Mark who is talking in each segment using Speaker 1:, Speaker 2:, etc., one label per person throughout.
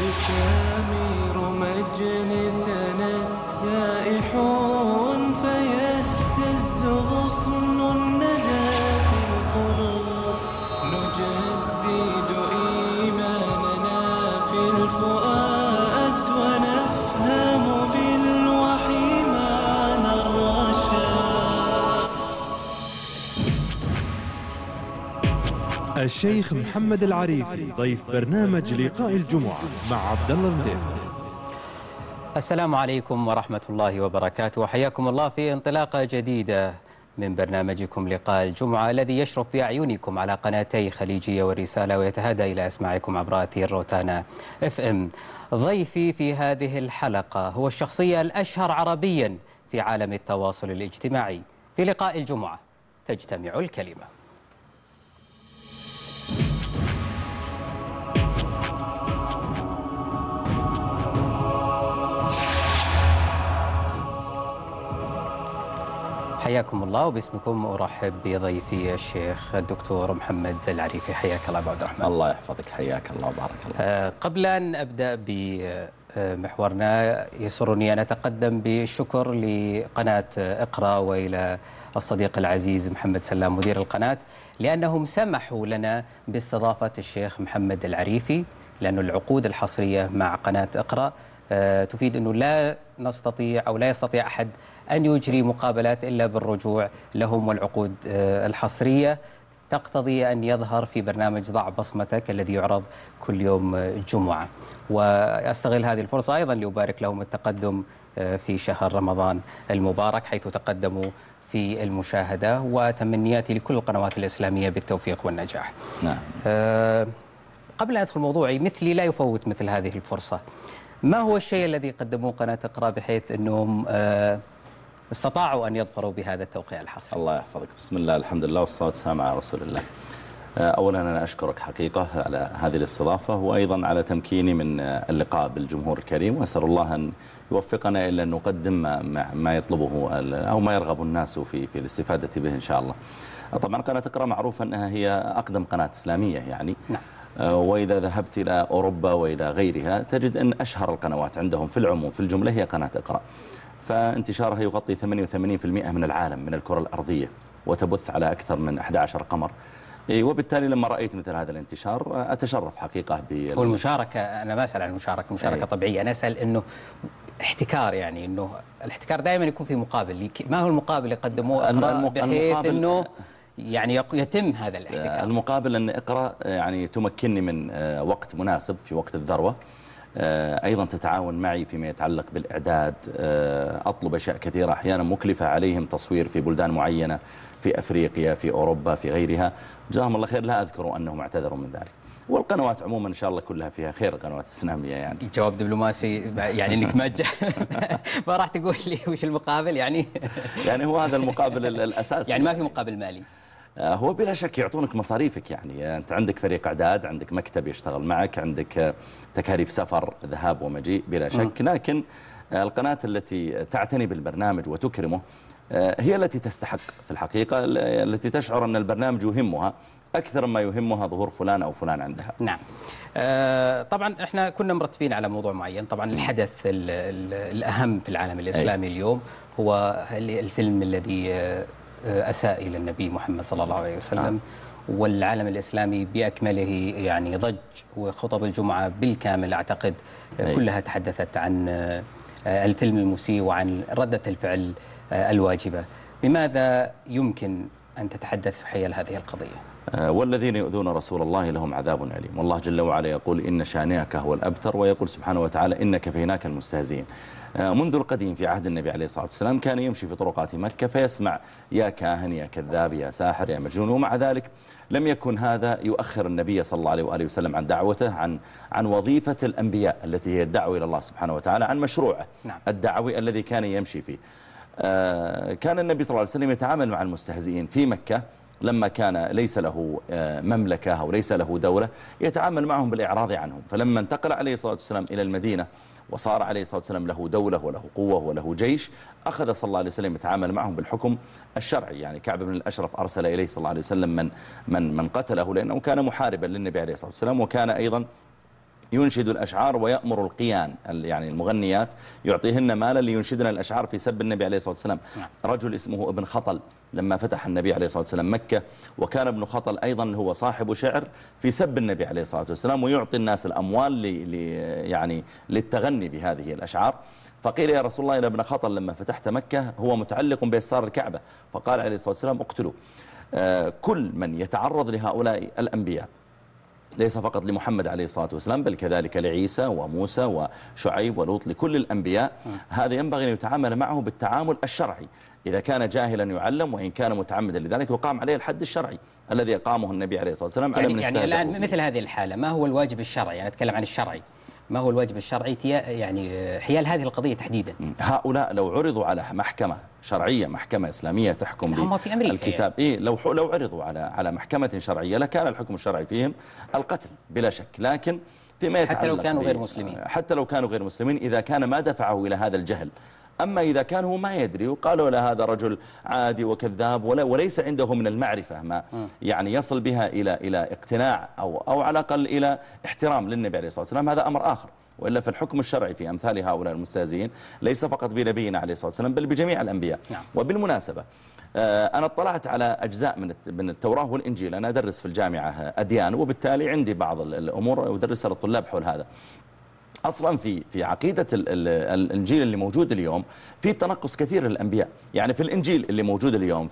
Speaker 1: يسامر مجلسنا السائحون فيهتز غصن الندى في القلوب نجدد إيماننا في الفؤاد ونفهم بالوحي معنى الرشاد.
Speaker 2: الشيخ محمد العريفي ضيف برنامج لقاء الجمعة مع عبد الله المديفي.
Speaker 3: السلام عليكم ورحمة الله وبركاته، وحياكم الله في انطلاقة جديدة من برنامجكم لقاء الجمعة الذي يشرف بأعينكم على قناتي خليجية والرسالة ويتهادى إلى أسماعكم عبر أثير روتانا FM. ضيفي في هذه الحلقة هو الشخصية الأشهر عربيا في عالم التواصل الاجتماعي. في لقاء الجمعة تجتمع الكلمة. حياكم الله، وباسمكم أرحب بضيفي الشيخ الدكتور محمد العريفي. حياك الله أبو عبد الرحمن.
Speaker 4: الله يحفظك، حياك الله وبارك الله.
Speaker 3: قبل أن أبدأ بمحورنا يسرني أن أتقدم بالشكر لقناة اقرأ وإلى الصديق العزيز محمد سلام مدير القناة، لأنهم سمحوا لنا باستضافة الشيخ محمد العريفي، لأن العقود الحصرية مع قناة اقرأ تفيد أنه لا نستطيع أو لا يستطيع أحد أن يجري مقابلات إلا بالرجوع لهم، والعقود الحصرية تقتضي أن يظهر في برنامج ضع بصمتك الذي يعرض كل يوم جمعة. وأستغل هذه الفرصة أيضا لأبارك لهم التقدم في شهر رمضان المبارك، حيث تقدموا في المشاهدة، وتمنياتي لكل القنوات الإسلامية بالتوفيق والنجاح.
Speaker 4: نعم.
Speaker 3: قبل أن أدخل موضوعي، مثلي لا يفوت مثل هذه الفرصة. ما هو الشيء الذي قدموه قناة اقرأ بحيث أنهم استطاعوا أن يظفروا بهذا التوقيع الحصري؟
Speaker 4: الله يحفظك. بسم الله، الحمد لله والصلاة والسلام على رسول الله. أولا أنا أشكرك حقيقة على هذه الاستضافة، وأيضا على تمكيني من اللقاء بالجمهور الكريم، وأسأل الله أن يوفقنا إلى أن نقدم ما يطلبه أو ما يرغب الناس في الاستفادة به إن شاء الله. طبعا قناة اقرأ معروفة أنها هي أقدم قناة إسلامية يعني. نعم. وإذا ذهبت إلى أوروبا وإلى غيرها تجد أن أشهر القنوات عندهم في العموم في الجملة هي قناة اقرأ، فانتشارها يغطي 88% من العالم من الكرة الأرضية، وتبث على أكثر من 11 قمر. وبالتالي لما رأيت مثل هذا الانتشار أتشرف حقيقة
Speaker 3: والمشاركة. أنا ما أسأل عن المشاركة، مشاركة طبيعية. أنا أسأل أنه احتكار، يعني أنه الاحتكار دائما يكون في مقابل. ما هو المقابل اللي قدموه اقرأ بحيث أنه يعني يتم هذا الاحتكار؟
Speaker 4: المقابل أن اقرأ يعني تمكنني من وقت مناسب في وقت الذروة، أيضا تتعاون معي فيما يتعلق بالإعداد، أطلب أشياء كثيرة أحيانا مكلفة عليهم، تصوير في بلدان معينة في أفريقيا في أوروبا في غيرها، جزاهم الله خير، لا أذكر أنهم اعتذروا من ذلك. والقنوات عموما إن شاء الله كلها فيها خير، قنوات إسلامية يعني.
Speaker 3: جواب دبلوماسي، يعني أنك ما راح تقول لي وش المقابل يعني؟
Speaker 4: يعني هو هذا المقابل الأساسي،
Speaker 3: يعني ما في مقابل مالي؟
Speaker 4: هو بلا شك يعطونك مصاريفك، يعني أنت عندك فريق إعداد، عندك مكتب يشتغل معك، عندك تكاليف سفر ذهاب ومجيء بلا شك، لكن القناة التي تعتني بالبرنامج وتكرمه هي التي تستحق في الحقيقة، التي تشعر أن البرنامج يهمها أكثر ما يهمها ظهور فلان أو فلان عندها.
Speaker 3: نعم. طبعا احنا كنا مرتبين على موضوع معين. طبعا الحدث الأهم في العالم الإسلامي اليوم هو الفيلم الذي أساء إلى النبي محمد صلى الله عليه وسلم، والعالم الإسلامي بأكمله يعني ضج، وخطب الجمعة بالكامل أعتقد كلها تحدثت عن الفيلم المسيء وعن ردة الفعل الواجبة. بماذا يمكن أن تتحدث حيال هذه القضية؟
Speaker 4: والذين يؤذون رسول الله لهم عذاب أليم، والله جل وعلا يقول إن شانئك هو الأبتر، ويقول سبحانه وتعالى إن كفيناك المستهزئين. منذ القديم في عهد النبي عليه الصلاة والسلام كان يمشي في طرقات مكة فيسمع يا كاهن يا كذاب يا ساحر يا مجنون، ومع ذلك لم يكن هذا يؤخر النبي صلى الله عليه وآله وسلم عن دعوته، عن وظيفة الأنبياء التي هي الدعوة إلى الله سبحانه وتعالى، عن مشروعه الدعوي الذي كان يمشي فيه. كان النبي صلى الله عليه وسلم يتعامل مع المستهزئين في مكة لما كان ليس له مملكة أو ليس له دولة، يتعامل معهم بالإعراض عنهم. فلما انتقل عليه الصلاة والسلام إلى المدينة وصار عليه الصلاة والسلام له دولة وله قوة وله جيش، أخذ صلى الله عليه وسلم يتعامل معهم بالحكم الشرعي. يعني كعب بن الأشرف أرسل إليه صلى الله عليه وسلم من قتله، لأنه كان محاربا للنبي عليه الصلاة والسلام، وكان أيضا ينشد الأشعار ويأمر القيان يعني المغنيات يعطيهن مالا لينشدن الأشعار في سب النبي عليه الصلاة والسلام. رجل اسمه ابن خطل لما فتح النبي عليه الصلاة والسلام مكة، وكان ابن خطل أيضا هو صاحب شعر في سب النبي عليه الصلاة والسلام، ويعطي الناس الأموال يعني للتغني بهذه الأشعار. فقيل يا رسول الله إن ابن خطل لما فتحت مكة هو متعلق بأسرار الكعبة، فقال عليه الصلاة والسلام اقتلوا كل من يتعرض لهؤلاء الأنبياء، ليس فقط لمحمد عليه الصلاة والسلام بل كذلك لعيسى وموسى وشعيب ولوط، لكل الأنبياء. هذا ينبغي أن يتعامل معه بالتعامل الشرعي، إذا كان جاهلا يعلم، وإن كان متعمدا لذلك يقام عليه الحد الشرعي الذي أقامه النبي عليه الصلاة والسلام.
Speaker 3: يعني الآن مثل هذه الحالة ما هو الواجب الشرعي؟ أنا أتكلم عن الشرعي، ما هو الواجب الشرعي يعني حيال هذه القضية تحديدا؟
Speaker 4: هؤلاء لو عرضوا على محكمة شرعية، محكمة إسلامية تحكم بالكتاب، يعني. لو عرضوا على محكمة شرعية لكان الحكم الشرعي فيهم القتل بلا شك، لكن فيما
Speaker 3: حتى لو كانوا غير مسلمين،
Speaker 4: حتى لو كانوا غير مسلمين إذا كان ما دفعه إلى هذا الجهل. أما إذا كان هو ما يدري وقالوا له هذا رجل عادي وكذاب وليس عنده من المعرفة ما يعني يصل بها إلى اقتناع أو على الأقل إلى احترام للنبي عليه الصلاة والسلام، هذا أمر آخر. وإلا فالحكم الشرعي في أمثال هؤلاء المستهزئين ليس فقط بنبينا عليه الصلاة والسلام بل بجميع الأنبياء. وبالمناسبة أنا اطلعت على أجزاء من التوراة والإنجيل، أنا أدرس في الجامعة أديان، وبالتالي عندي بعض الأمور أدرسها للطلاب حول هذا. أصلا في عقيدة الإنجيل اللي موجود اليوم في تنقص كثير للأنبياء. يعني في الإنجيل اللي موجود اليوم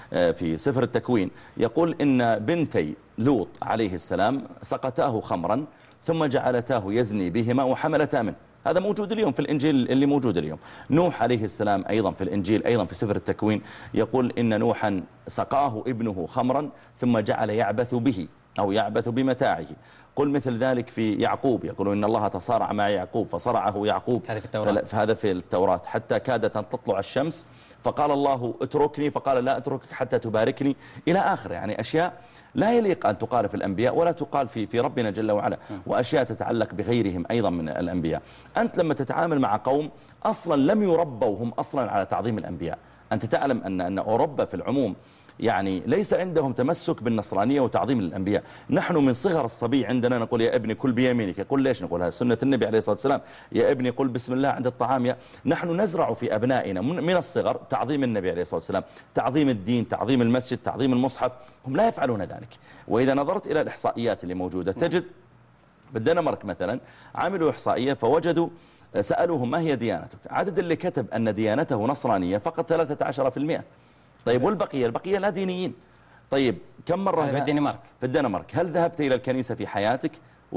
Speaker 4: في سفر التكوين يقول إن بنتي لوط عليه السلام سقتاه خمرا ثم جعلتاه يزني بهما وحملتا منه. هذا موجود اليوم في الإنجيل اللي موجود اليوم. نوح عليه السلام أيضا في الإنجيل أيضا في سفر التكوين يقول إن نوحا سقاه ابنه خمرا ثم جعل يعبث به أو يعبث بمتاعه. قل مثل ذلك في يعقوب، يقولون إن الله تصارع مع يعقوب فصرعه يعقوب، هذا في التوراة، حتى كادت أن تطلع الشمس فقال الله اتركني فقال لا أتركك حتى تباركني، إلى آخر. يعني أشياء لا يليق أن تقال في الأنبياء ولا تقال في ربنا جل وعلا، وأشياء تتعلق بغيرهم أيضا من الأنبياء. أنت لما تتعامل مع قوم أصلا لم يربوا هم أصلا على تعظيم الأنبياء، أنت تعلم أن أوروبا في العموم يعني ليس عندهم تمسك بالنصرانية وتعظيم الأنبياء. نحن من صغر الصبي عندنا نقول يا ابني كل بيمينك، يقول ليش نقول هذا سنة النبي عليه الصلاة والسلام، يا ابني قل بسم الله عند الطعام. نحن نزرع في أبنائنا من الصغر تعظيم النبي عليه الصلاة والسلام، تعظيم الدين، تعظيم المسجد، تعظيم المصحف. هم لا يفعلون ذلك. وإذا نظرت إلى الإحصائيات اللي موجودة تجد بالدنمارك مثلا عملوا إحصائية فوجدوا سألوهم ما هي ديانتك، عدد اللي كتب أن ديانته نصرانية فقط 13%. طيب والبقية لا دينيين. طيب كم مرة
Speaker 3: في
Speaker 4: الدنمارك هل ذهبت إلى الكنيسة في حياتك؟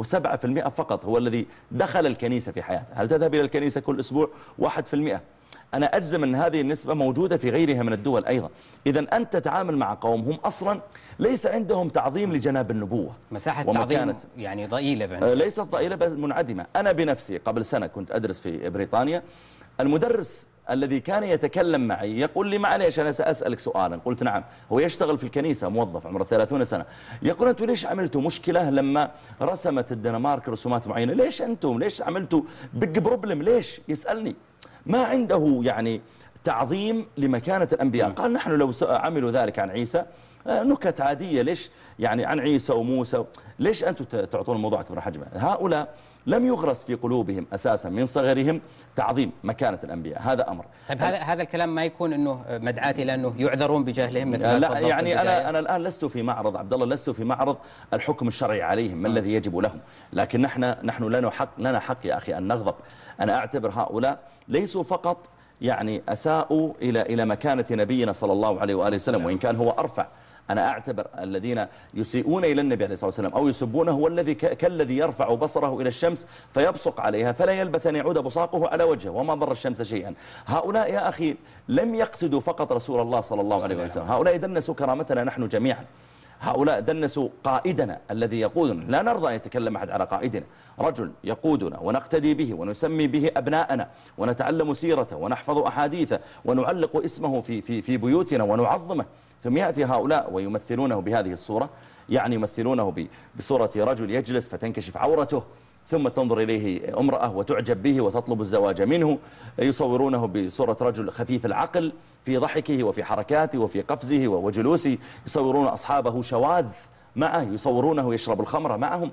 Speaker 4: و7% فقط هو الذي دخل الكنيسة في حياته. هل تذهب إلى الكنيسة كل أسبوع؟ 1%. أنا أجزم أن هذه النسبة موجودة في غيرها من الدول أيضا. إذا أنت تتعامل مع قوم هم أصلا ليس عندهم تعظيم لجناب النبوة،
Speaker 3: مساحة تعظيم يعني ضئيلة،
Speaker 4: ليست ضئيلة بل منعدمة. أنا بنفسي قبل سنة كنت أدرس في بريطانيا، المدرس الذي كان يتكلم معي يقول لي معليش أنا سأسألك سؤالا. قلت نعم. هو يشتغل في الكنيسة، موظف عمره 30 سنة. يقول أنتم ليش عملتوا مشكلة لما رسمت الدنمارك رسومات معينة؟ ليش أنتم ليش عملتوا بيج بروبلم؟ ليش؟ يسألني. ما عنده يعني تعظيم لمكانة الأنبياء. قال نحن لو عملوا ذلك عن عيسى نكت عادية، ليش يعني عن عيسى وموسى، ليش أنتم تعطون الموضوع كبر حجمه؟ هؤلاء لم يغرس في قلوبهم أساسا من صغرهم تعظيم مكانة الأنبياء. هذا أمر.
Speaker 3: طيب هذا الكلام ما يكون أنه مدعاة إلى أنه يعذرون بجهلهم مثل
Speaker 4: لا يعني أنا الآن لست في معرض عبد الله، لست في معرض الحكم الشرعي عليهم ما الذي يجب لهم، لكن نحن لنا حق يا أخي أن نغضب. أنا أعتبر هؤلاء ليسوا فقط يعني أساءوا إلى مكانة نبينا صلى الله عليه وآله وسلم وإن كان هو أرفع. أنا أعتبر الذين يسيئون إلى النبي عليه الصلاة والسلام أو يسبونه هو الذي كالذي يرفع بصره إلى الشمس فيبصق عليها فلا يلبث أن يعود بصاقه على وجهه وما ضر الشمس شيئا. هؤلاء يا أخي لم يقصدوا فقط رسول الله صلى الله عليه وسلم، هؤلاء دنسوا كرامتنا نحن جميعا. هؤلاء دنسوا قائدنا الذي يقودنا. لا نرضى أن يتكلم أحد على قائدنا، رجل يقودنا ونقتدي به ونسمي به أبناءنا ونتعلم سيرته ونحفظ أحاديثه ونعلق اسمه في بيوتنا ونعظمه. ثم يأتي هؤلاء ويمثلونه بهذه الصورة، يعني يمثلونه بصورة رجل يجلس فتنكشف عورته ثم تنظر إليه امرأة وتعجب به وتطلب الزواج منه، يصورونه بصورة رجل خفيف العقل في ضحكه وفي حركاته وفي قفزه وجلوسه، يصورون أصحابه شواذ معه، يصورونه يشرب الخمر معهم.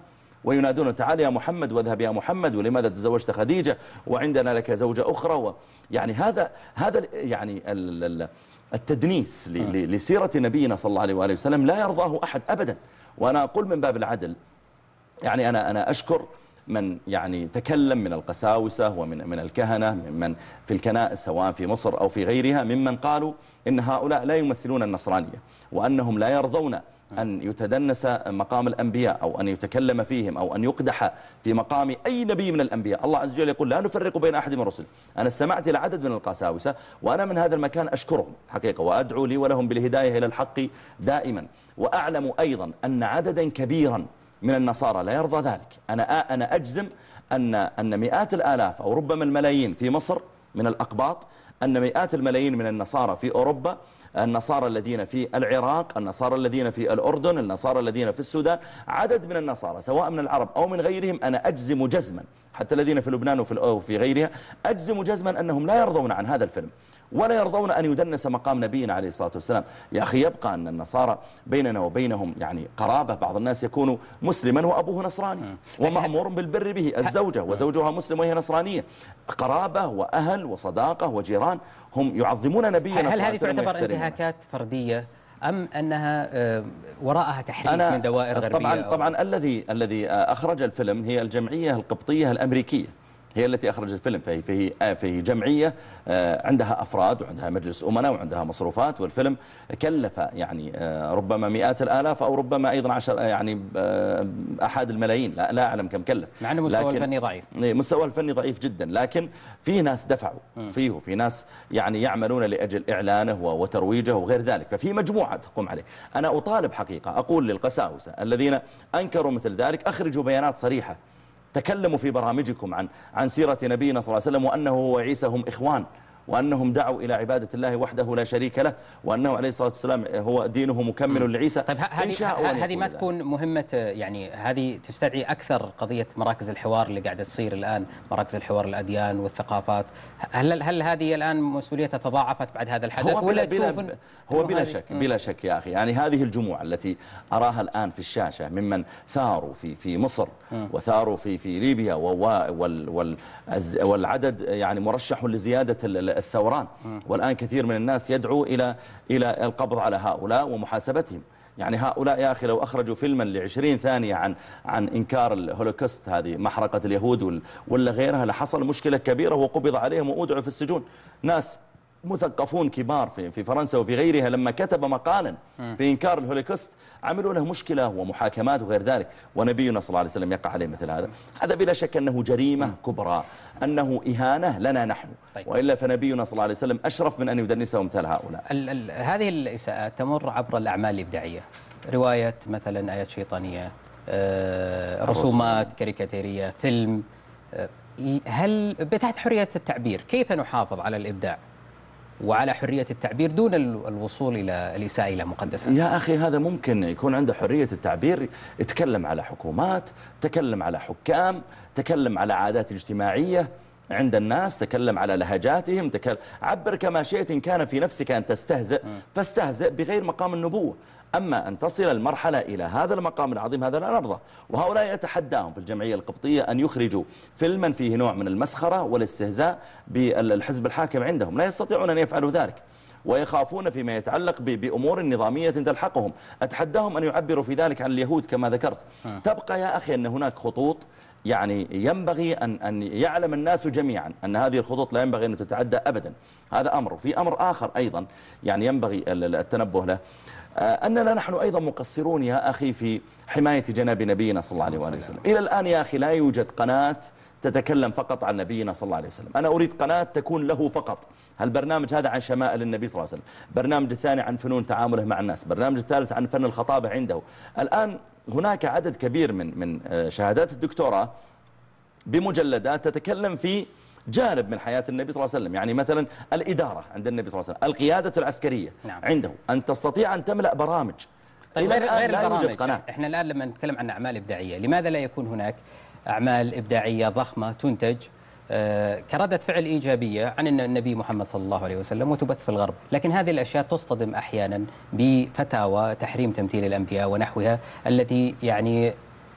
Speaker 4: وينادون تعال يا محمد واذهب يا محمد، ولماذا تزوجت خديجة وعندنا لك زوجة أخرى. يعني هذا يعني التدنيس لسيرة نبينا صلى الله عليه وآله وسلم لا يرضاه أحد أبدا. وأنا أقول من باب العدل، يعني أنا أشكر من يعني تكلم من القساوسة ومن الكهنة ممن في الكنائس سواء في مصر أو في غيرها، ممن قالوا إن هؤلاء لا يمثلون النصرانية، وأنهم لا يرضون أن يتدنس مقام الأنبياء أو أن يتكلم فيهم أو أن يقدح في مقام أي نبي من الأنبياء. الله عز وجل يقول لا نفرق بين أحد من الرسل. أنا استمعت إلى عدد من القساوسة وأنا من هذا المكان أشكرهم حقيقة، وأدعو لي ولهم بالهداية إلى الحق دائما. وأعلم أيضا أن عددا كبيرا من النصارى لا يرضى ذلك. أنا أجزم أن مئات الآلاف أو ربما الملايين في مصر من الأقباط، أن مئات الملايين من النصارى في أوروبا، النصارى الذين في العراق، النصارى الذين في الأردن، النصارى الذين في السودان، عدد من النصارى سواء من العرب أو من غيرهم، أنا أجزم جزما، حتى الذين في لبنان وفي غيرها، أجزم جزما أنهم لا يرضون عن هذا الفيلم ولا يرضون أن يدنس مقام نبينا عليه الصلاة والسلام. يا أخي يبقى أن النصارى بيننا وبينهم يعني قرابة، بعض الناس يكون مسلما وأبوه نصراني ومأمور بالبر به، الزوجة وزوجها مسلم وهي نصرانية، قرابة وأهل وصداقة وجيران، هم يعظمون نبينا صلى الله عليه وسلم.
Speaker 3: هل هذه تعتبر انتهاكات فردية أم أنها وراءها تحريك من دوائر غربية؟
Speaker 4: طبعا الذي أخرج الفيلم هي الجمعية القبطية الأمريكية، هي التي أخرجت الفيلم. فهي جمعية عندها أفراد وعندها مجلس أمنا وعندها مصروفات، والفيلم كلف يعني ربما مئات الآلاف أو ربما أيضا يعني أحد الملايين، لا أعلم كم كلف،
Speaker 3: مع أن مستوى الفني ضعيف.
Speaker 4: مستوى الفني ضعيف جدا، لكن في ناس دفعوا فيه، في ناس يعني يعملون لأجل إعلانه وترويجه وغير ذلك، ففي مجموعة تقوم عليه. أنا أطالب حقيقة، أقول للقساوسة الذين أنكروا مثل ذلك أخرجوا بيانات صريحة، تكلموا في برامجكم عن سيرة نبينا صلى الله عليه وسلم، وأنه هو عيسى هم إخوان، وأنهم دعوا إلى عبادة الله وحده لا شريك له، وأنه عليه الصلاة والسلام هو دينه مكمل لعيسى.
Speaker 3: طيب هذه ما تكون مهمة، يعني هذه تستدعي أكثر قضية مراكز الحوار اللي قاعدة تصير الآن، مراكز الحوار الأديان والثقافات. هل هذه الآن مسؤوليتها تضاعفت بعد هذا الحدث؟
Speaker 4: هو بلا شك يا أخي، يعني هذه الجموع التي أراها الآن في الشاشة ممن ثاروا في مصر وثاروا في ليبيا، والعدد يعني مرشح لزيادة الثوران، والآن كثير من الناس يدعو إلى القبض على هؤلاء ومحاسبتهم. يعني هؤلاء يا أخي لو أخرجوا فيلما ل20 ثانية عن إنكار الهولوكوست، هذه محرقة اليهود ولا غيرها، لحصل مشكلة كبيرة وقبض عليهم وأودعوا في السجون. ناس مثقفون كبار في فرنسا وفي غيرها لما كتب مقالا في إنكار الهولوكوست عملوا له مشكلة ومحاكمات وغير ذلك، ونبينا صلى الله عليه وسلم يقع عليه مثل هذا بلا شك أنه جريمة كبرى، أنه إهانة لنا نحن.
Speaker 3: طيب.
Speaker 4: وإلا فنبينا صلى الله عليه وسلم أشرف من أن يدنسه مثل هؤلاء.
Speaker 3: هذه الإساءات تمر عبر الأعمال الإبداعية، رواية مثلا، آيات شيطانية، رسومات كاريكاتيرية، فيلم. هل تحت حرية التعبير كيف نحافظ على الإبداع وعلى حرية التعبير دون الوصول إلى الإساءة إلى مقدسات؟
Speaker 4: يا أخي هذا ممكن يكون عنده حرية التعبير، يتكلم على حكومات، تكلم على حكام، تكلم على عادات اجتماعية عند الناس، تكلم على لهجاتهم، عبر كما شئت. إن كان في نفسك أن تستهزئ فاستهزئ بغير مقام النبوة. أما أن تصل المرحلة إلى هذا المقام العظيم هذا لا نرضى. وهؤلاء يتحداهم في الجمعية القبطية أن يخرجوا فيلما فيه نوع من المسخرة والاستهزاء بالحزب الحاكم عندهم، لا يستطيعون أن يفعلوا ذلك، ويخافون فيما يتعلق بأمور نظامية تلحقهم. أتحداهم أن يعبروا في ذلك عن اليهود كما ذكرت. تبقى يا أخي أن هناك خطوط يعني ينبغي أن يعلم الناس جميعا أن هذه الخطوط لا ينبغي أن تتعدى أبدا. هذا أمر. في أمر آخر أيضا يعني ينبغي التنبه له، أننا نحن أيضا مقصرون يا أخي في حماية جناب نبينا صلى الله عليه وسلم. إلى الآن يا أخي لا يوجد قناة تتكلم فقط عن نبينا صلى الله عليه وسلم. أنا أريد قناة تكون له فقط. البرنامج هذا عن شمائل النبي صلى الله عليه وسلم، برنامج الثاني عن فنون تعامله مع الناس، برنامج الثالث عن فن الخطابة عنده. الآن هناك عدد كبير من شهادات الدكتوراه بمجلدات تتكلم في جانب من حياة النبي صلى الله عليه وسلم. يعني مثلا الإدارة عند النبي صلى الله عليه وسلم، القيادة العسكرية عنده، أن تستطيع أن تملأ برامج.
Speaker 3: طيب غير البرامج، احنا الآن لما نتكلم عن أعمال إبداعية، لماذا لا يكون هناك أعمال إبداعية ضخمة تنتج كردة فعل إيجابية عن النبي محمد صلى الله عليه وسلم وتبث في الغرب، لكن هذه الأشياء تصطدم أحيانا بفتاوى تحريم تمثيل الأنبياء ونحوها التي يعني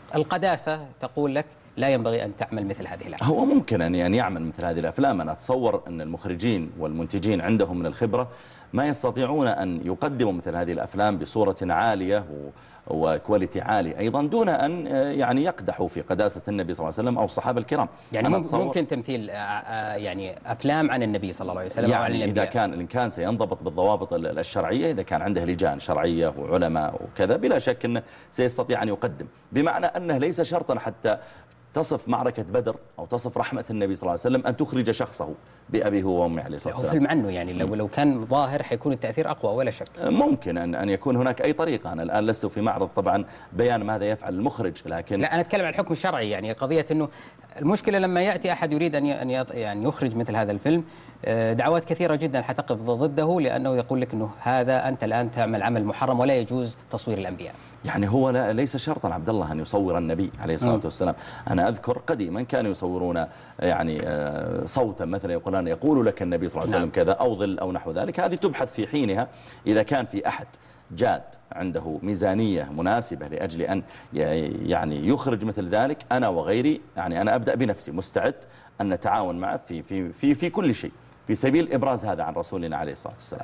Speaker 3: القداسة تقول لك لا ينبغي أن تعمل مثل هذه الأفلام.
Speaker 4: هو ممكن أن يعمل مثل هذه الأفلام. أنا أتصور أن المخرجين والمنتجين عندهم من الخبرة ما يستطيعون أن يقدموا مثل هذه الأفلام بصورة عالية وكواليتي عالي أيضا دون أن يعني يقدحوا في قداسة النبي صلى الله عليه وسلم أو الصحابة الكرام.
Speaker 3: يعني ممكن تمثيل يعني أفلام عن النبي صلى الله عليه وسلم
Speaker 4: يعني
Speaker 3: أو عن
Speaker 4: إذا كان الإمكان سينضبط بالضوابط الشرعية، إذا كان عنده لجان شرعية وعلماء وكذا، بلا شك أنه سيستطيع أن يقدم، بمعنى أنه ليس شرطا حتى تصف معركة بدر أو تصف رحمة النبي صلى الله عليه وسلم أن تخرج شخصه بأبيه وأمه عليه الصلاة والسلام.
Speaker 3: فيلم عنه يعني لو كان ظاهر حيكون التأثير أقوى ولا شك.
Speaker 4: ممكن أن يكون هناك أي طريقة. أنا الآن لست في معرض طبعا بيان ماذا يفعل المخرج، لكن
Speaker 3: لا، أنا أتكلم عن الحكم الشرعي. يعني قضية أنه المشكلة لما يأتي أحد يريد أن يعني يخرج مثل هذا الفيلم، دعوات كثيرة جدا حتقف ضده، لأنه يقول لك أنه هذا أنت الآن تعمل عمل محرم ولا يجوز تصوير الأنبياء.
Speaker 4: يعني هو ليس شرطا عبد الله أن يصور النبي عليه الصلاة والسلام. أنا أذكر قديما كانوا يصورون يعني صوتا مثلا يقول لك النبي صلى الله عليه وسلم كذا أو ظل أو نحو ذلك. هذه تبحث في حينها إذا كان في أحد جاد عنده ميزانية مناسبة لأجل أن يعني يخرج مثل ذلك. أنا وغيري يعني أنا أبدأ بنفسي مستعد أن نتعاون معه في كل شيء في سبيل إبراز هذا عن رسولنا عليه الصلاة والسلام.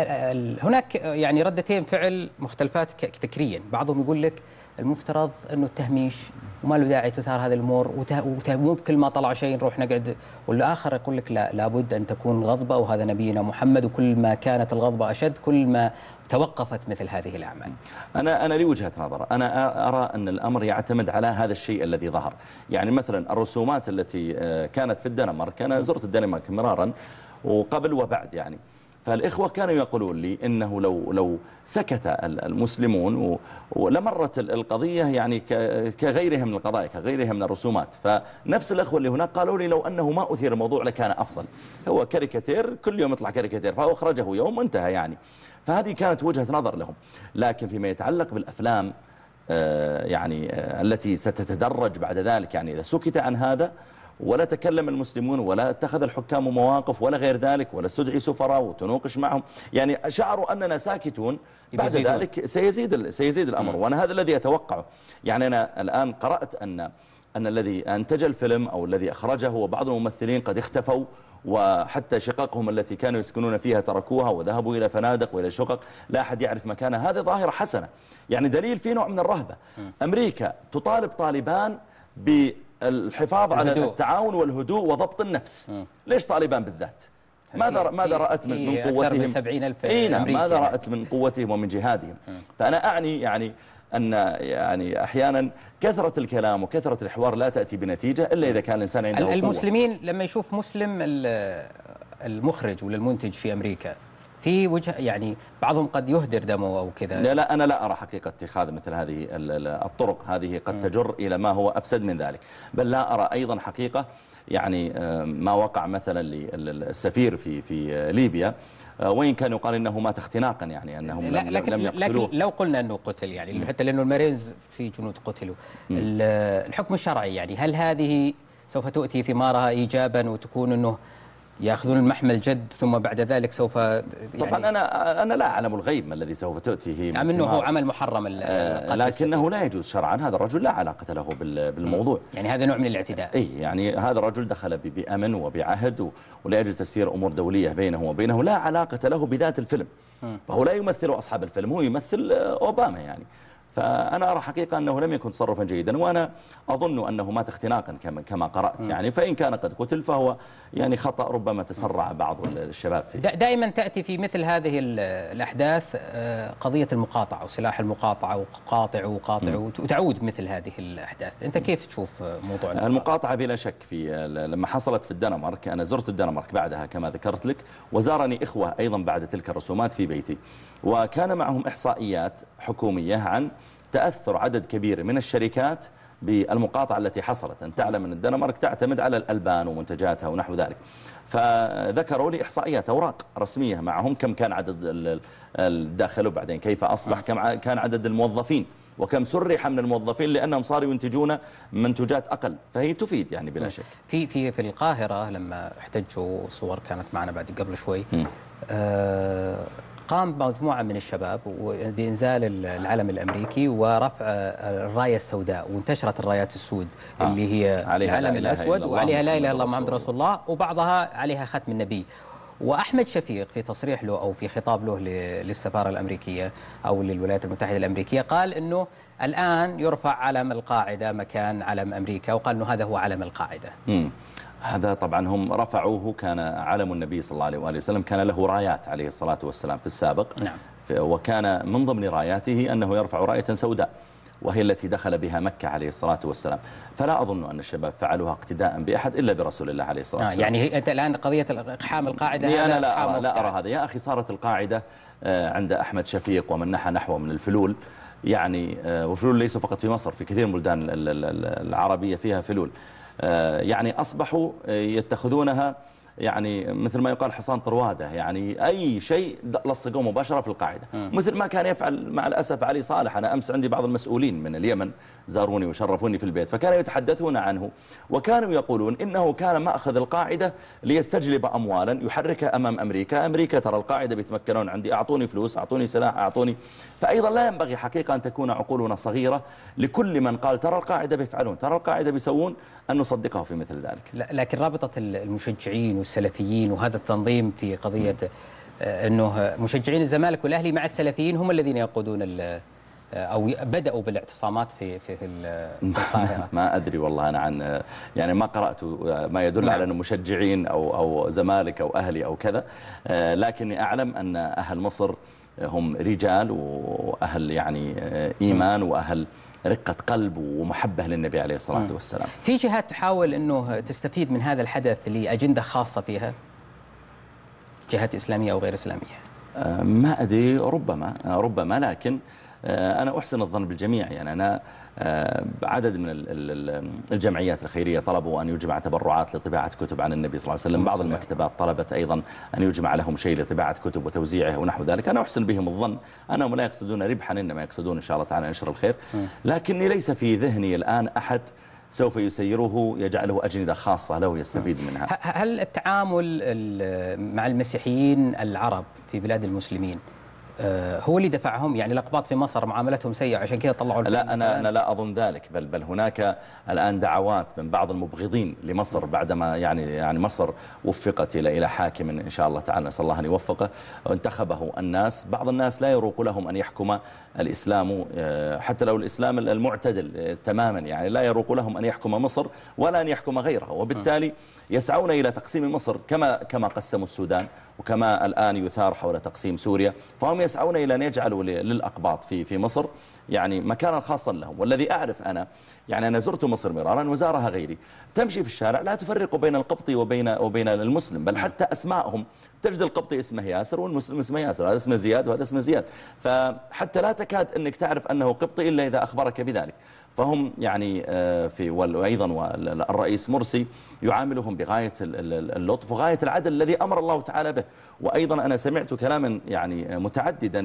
Speaker 3: هناك يعني ردتين فعل مختلفات فكريا. بعضهم يقول لك المفترض أنه التهميش وما له داعي تثار هذه الأمور، مو بكل ما طلع شيء نروح نقعد. والآخر يقول لك لا، لابد أن تكون غضبة، وهذا نبينا محمد، وكل ما كانت الغضبة أشد كل ما توقفت مثل هذه الأعمال.
Speaker 4: أنا لي وجهة نظر. أنا أرى أن الأمر يعتمد على هذا الشيء الذي ظهر. يعني مثلا الرسومات التي كانت في الدنمارك، أنا زرت الدنمارك مرارا وقبل وبعد يعني، فالإخوة كانوا يقولون لي إنه لو سكت المسلمون ولمرت القضية يعني كغيرها من القضايا كغيرها من الرسومات. فنفس الإخوة اللي هناك قالوا لي لو أنه ما أثير الموضوع لكان أفضل. هو كاريكاتير كل يوم يطلع كاريكاتير، فهو أخرجه يوم وانتهى يعني. فهذه كانت وجهة نظر لهم. لكن فيما يتعلق بالأفلام يعني التي ستتدرج بعد ذلك، يعني إذا سكت عن هذا ولا تكلم المسلمون ولا اتخذ الحكام مواقف ولا غير ذلك ولا استدعي سفراء وتناقش معهم، يعني شعروا أننا ساكتون، بعد ذلك سيزيد الأمر. وأنا هذا الذي أتوقعه. يعني أنا الآن قرأت أن الذي أنتج الفيلم أو الذي أخرجه وبعض الممثلين قد اختفوا، وحتى شققهم التي كانوا يسكنون فيها تركوها وذهبوا إلى فنادق وإلى شقق لا أحد يعرف مكانها. هذه ظاهرة حسنة، يعني دليل في نوع من الرهبة. أمريكا تطالب طالبان بالحفاظ على التعاون والهدوء وضبط النفس. ليش طالبان بالذات؟ ماذا رأت من قوتهم؟
Speaker 3: 70,000
Speaker 4: ماذا رأت من قوتهم ومن جهادهم؟ فأنا أعني يعني أن يعني أحيانا كثرة الكلام وكثرة الحوار لا تأتي بنتيجة إلا إذا كان الإنسان عنده قوة.
Speaker 3: المسلمين لما يشوف مسلم المخرج ولا المنتج في أمريكا في وجه، يعني بعضهم قد يهدر دمه أو كذا.
Speaker 4: لا أنا لا أرى حقيقة اتخاذ مثل هذه الطرق. هذه قد تجر إلى ما هو أفسد من ذلك. بل لا أرى أيضا حقيقة يعني ما وقع مثلا للسفير في ليبيا، وين كان يقال إنه مات اختناقا، يعني أنهم لم يقتلوه.
Speaker 3: لكن لو قلنا أنه قتل، يعني حتى لأنه المارينز في جنود قتلوا، الحكم الشرعي يعني هل هذه سوف تؤتي ثمارها إيجابا وتكون أنه يأخذون المحمل جد ثم بعد ذلك سوف يعني
Speaker 4: طبعا أنا لا أعلم الغيب ما الذي سوف تؤتيه
Speaker 3: من أنه هو عمل محرم
Speaker 4: لكنه لا يجوز شرعا. هذا الرجل لا علاقة له بالموضوع.
Speaker 3: يعني هذا نوع من الاعتداء.
Speaker 4: يعني هذا الرجل دخل بأمن وبعهد ولأجل تسيير أمور دولية بينه وبينه، لا علاقة له بذات الفيلم. فهو لا يمثل أصحاب الفيلم، هو يمثل أوباما يعني. فأنا أرى حقيقة أنه لم يكن تصرفا جيدا، وأنا أظن أنه مات اختناقا كما قرأت يعني. فإن كان قد قتل فهو يعني خطأ ربما تسرع بعض الشباب فيه.
Speaker 3: دائما تأتي في مثل هذه الأحداث قضية المقاطعة وسلاح المقاطعة وقاطع وتعود مثل هذه الأحداث. أنت كيف تشوف موضوع
Speaker 4: المقاطعة؟ بلا شك لما حصلت في الدنمارك، أنا زرت الدنمارك بعدها كما ذكرت لك، وزارني إخوة أيضا بعد تلك الرسومات في بيتي، وكان معهم إحصائيات حكومية عن تأثر عدد كبير من الشركات بالمقاطعة التي حصلت. أن تعلم أن الدنمارك تعتمد على الألبان ومنتجاتها ونحو ذلك. فذكروا لي إحصائيات أوراق رسمية معهم، كم كان عدد الداخل وبعدين كيف أصبح، كم كان عدد الموظفين وكم سرح من الموظفين لأنهم صاروا ينتجون منتجات أقل. فهي تفيد يعني بلا شك.
Speaker 3: في القاهرة لما احتجوا، صور كانت معنا بعد قبل شوي، قام مجموعة من الشباب بإنزال العلم الأمريكي ورفع الراية السوداء، وانتشرت الرايات السود اللي هي العلم الأسود وعليها لا إله إلا الله محمد رسول الله، وبعضها عليها ختم النبي. وأحمد شفيق في تصريح له أو في خطاب له للسفارة الأمريكية أو للولايات المتحدة الأمريكية قال أنه الآن يرفع علم القاعدة مكان علم أمريكا، وقال أنه هذا هو علم القاعدة.
Speaker 4: هذا طبعا هم رفعوه، كان علم النبي صلى الله عليه وآله وسلم كان له رايات عليه الصلاة والسلام في السابق.
Speaker 3: نعم.
Speaker 4: وكان من ضمن راياته أنه يرفع راية سوداء، وهي التي دخل بها مكة عليه الصلاة والسلام. فلا أظن أن الشباب فعلوها اقتداء بأحد إلا برسول الله عليه الصلاة والسلام.
Speaker 3: يعني أنت الآن قضية إقحام القاعدة
Speaker 4: أنا لا أرى هذا يا أخي. صارت القاعدة عند أحمد شفيق ومن نحى نحوه من الفلول، يعني وفلول ليسوا فقط في مصر، في كثير من البلدان العربية فيها فلول، يعني أصبحوا يتخذونها يعني مثل ما يقال حصان طروادة، يعني أي شيء لصقوه مباشرة في القاعدة، مثل ما كان يفعل مع الأسف علي صالح. أنا أمس عندي بعض المسؤولين من اليمن زاروني وشرفوني في البيت، فكانوا يتحدثون عنه وكانوا يقولون إنه كان مأخذ القاعدة ليستجلب أموالا يحركها أمام أمريكا. أمريكا ترى القاعدة بيتمكنون عندي، أعطوني فلوس، أعطوني سلاح، أعطوني. فأيضا لا ينبغي حقيقة أن تكون عقولنا صغيرة لكل من قال ترى القاعدة بيفعلون، ترى القاعدة بيسوون، أن نصدقه في مثل ذلك.
Speaker 3: لكن رابطة المشجعين والسلفيين وهذا التنظيم في قضية أنه مشجعين الزمالك والأهلي مع السلفيين هم الذين يقودون أو بدأوا بالاعتصامات في القاهرة.
Speaker 4: ما أدري والله أنا عن، يعني ما قرأت ما يدل على أنه مشجعين أو زمالك أو أهلي أو كذا، لكني أعلم أن أهل مصر هم رجال وأهل يعني إيمان وأهل رقة قلب ومحبة للنبي عليه الصلاة والسلام.
Speaker 3: في جهات تحاول أنه تستفيد من هذا الحدث لأجندة خاصة فيها، جهات إسلامية أو غير إسلامية؟
Speaker 4: ما أدري، ربما لكن أنا أحسن الظن بالجميع. يعني أنا عدد من الجمعيات الخيرية طلبوا أن يجمع تبرعات لطباعة كتب عن النبي صلى الله عليه وسلم. بعض المكتبات طلبت أيضا أن يجمع لهم شيء لطباعة كتب وتوزيعها ونحو ذلك. أنا أحسن بهم الظن أنهم لا يقصدون ربحا، إنما يقصدون إن شاء الله تعالى نشر الخير. لكني ليس في ذهني الآن أحد سوف يسيره يجعله أجندة خاصة له يستفيد منها.
Speaker 3: هل التعامل مع المسيحيين العرب في بلاد المسلمين هو اللي دفعهم؟ يعني الأقباط في مصر معاملتهم سيئة عشان كذا طلعوا
Speaker 4: لا، أنا لا أظن ذلك، بل هناك الآن دعوات من بعض المبغضين لمصر بعدما يعني مصر وفقت إلى حاكم إن شاء الله تعالى، نسأل الله أن يوفقه، وانتخبه الناس. بعض الناس لا يروق لهم أن يحكم الإسلام، حتى لو الإسلام المعتدل تماما، يعني لا يروق لهم أن يحكم مصر ولا أن يحكم غيرها، وبالتالي يسعون إلى تقسيم مصر كما قسموا السودان، وكما الآن يثار حول تقسيم سوريا. فهم يسعون إلى أن يجعلوا للأقباط في مصر يعني مكانا خاصا لهم. والذي أعرف يعني أنا زرت مصر مرارا وزارها غيري، تمشي في الشارع لا تفرق بين القبطي وبين المسلم، بل حتى أسماءهم تجد القبطي اسمه ياسر والمسلم اسمه ياسر، هذا اسمه زياد وهذا اسمه زياد، فحتى لا تكاد أنك تعرف أنه قبطي إلا إذا أخبرك بذلك. فهم يعني وأيضا الرئيس مرسي يعاملهم بغاية اللطف وغاية العدل الذي أمر الله تعالى به. وأيضا أنا سمعت كلاما يعني متعددا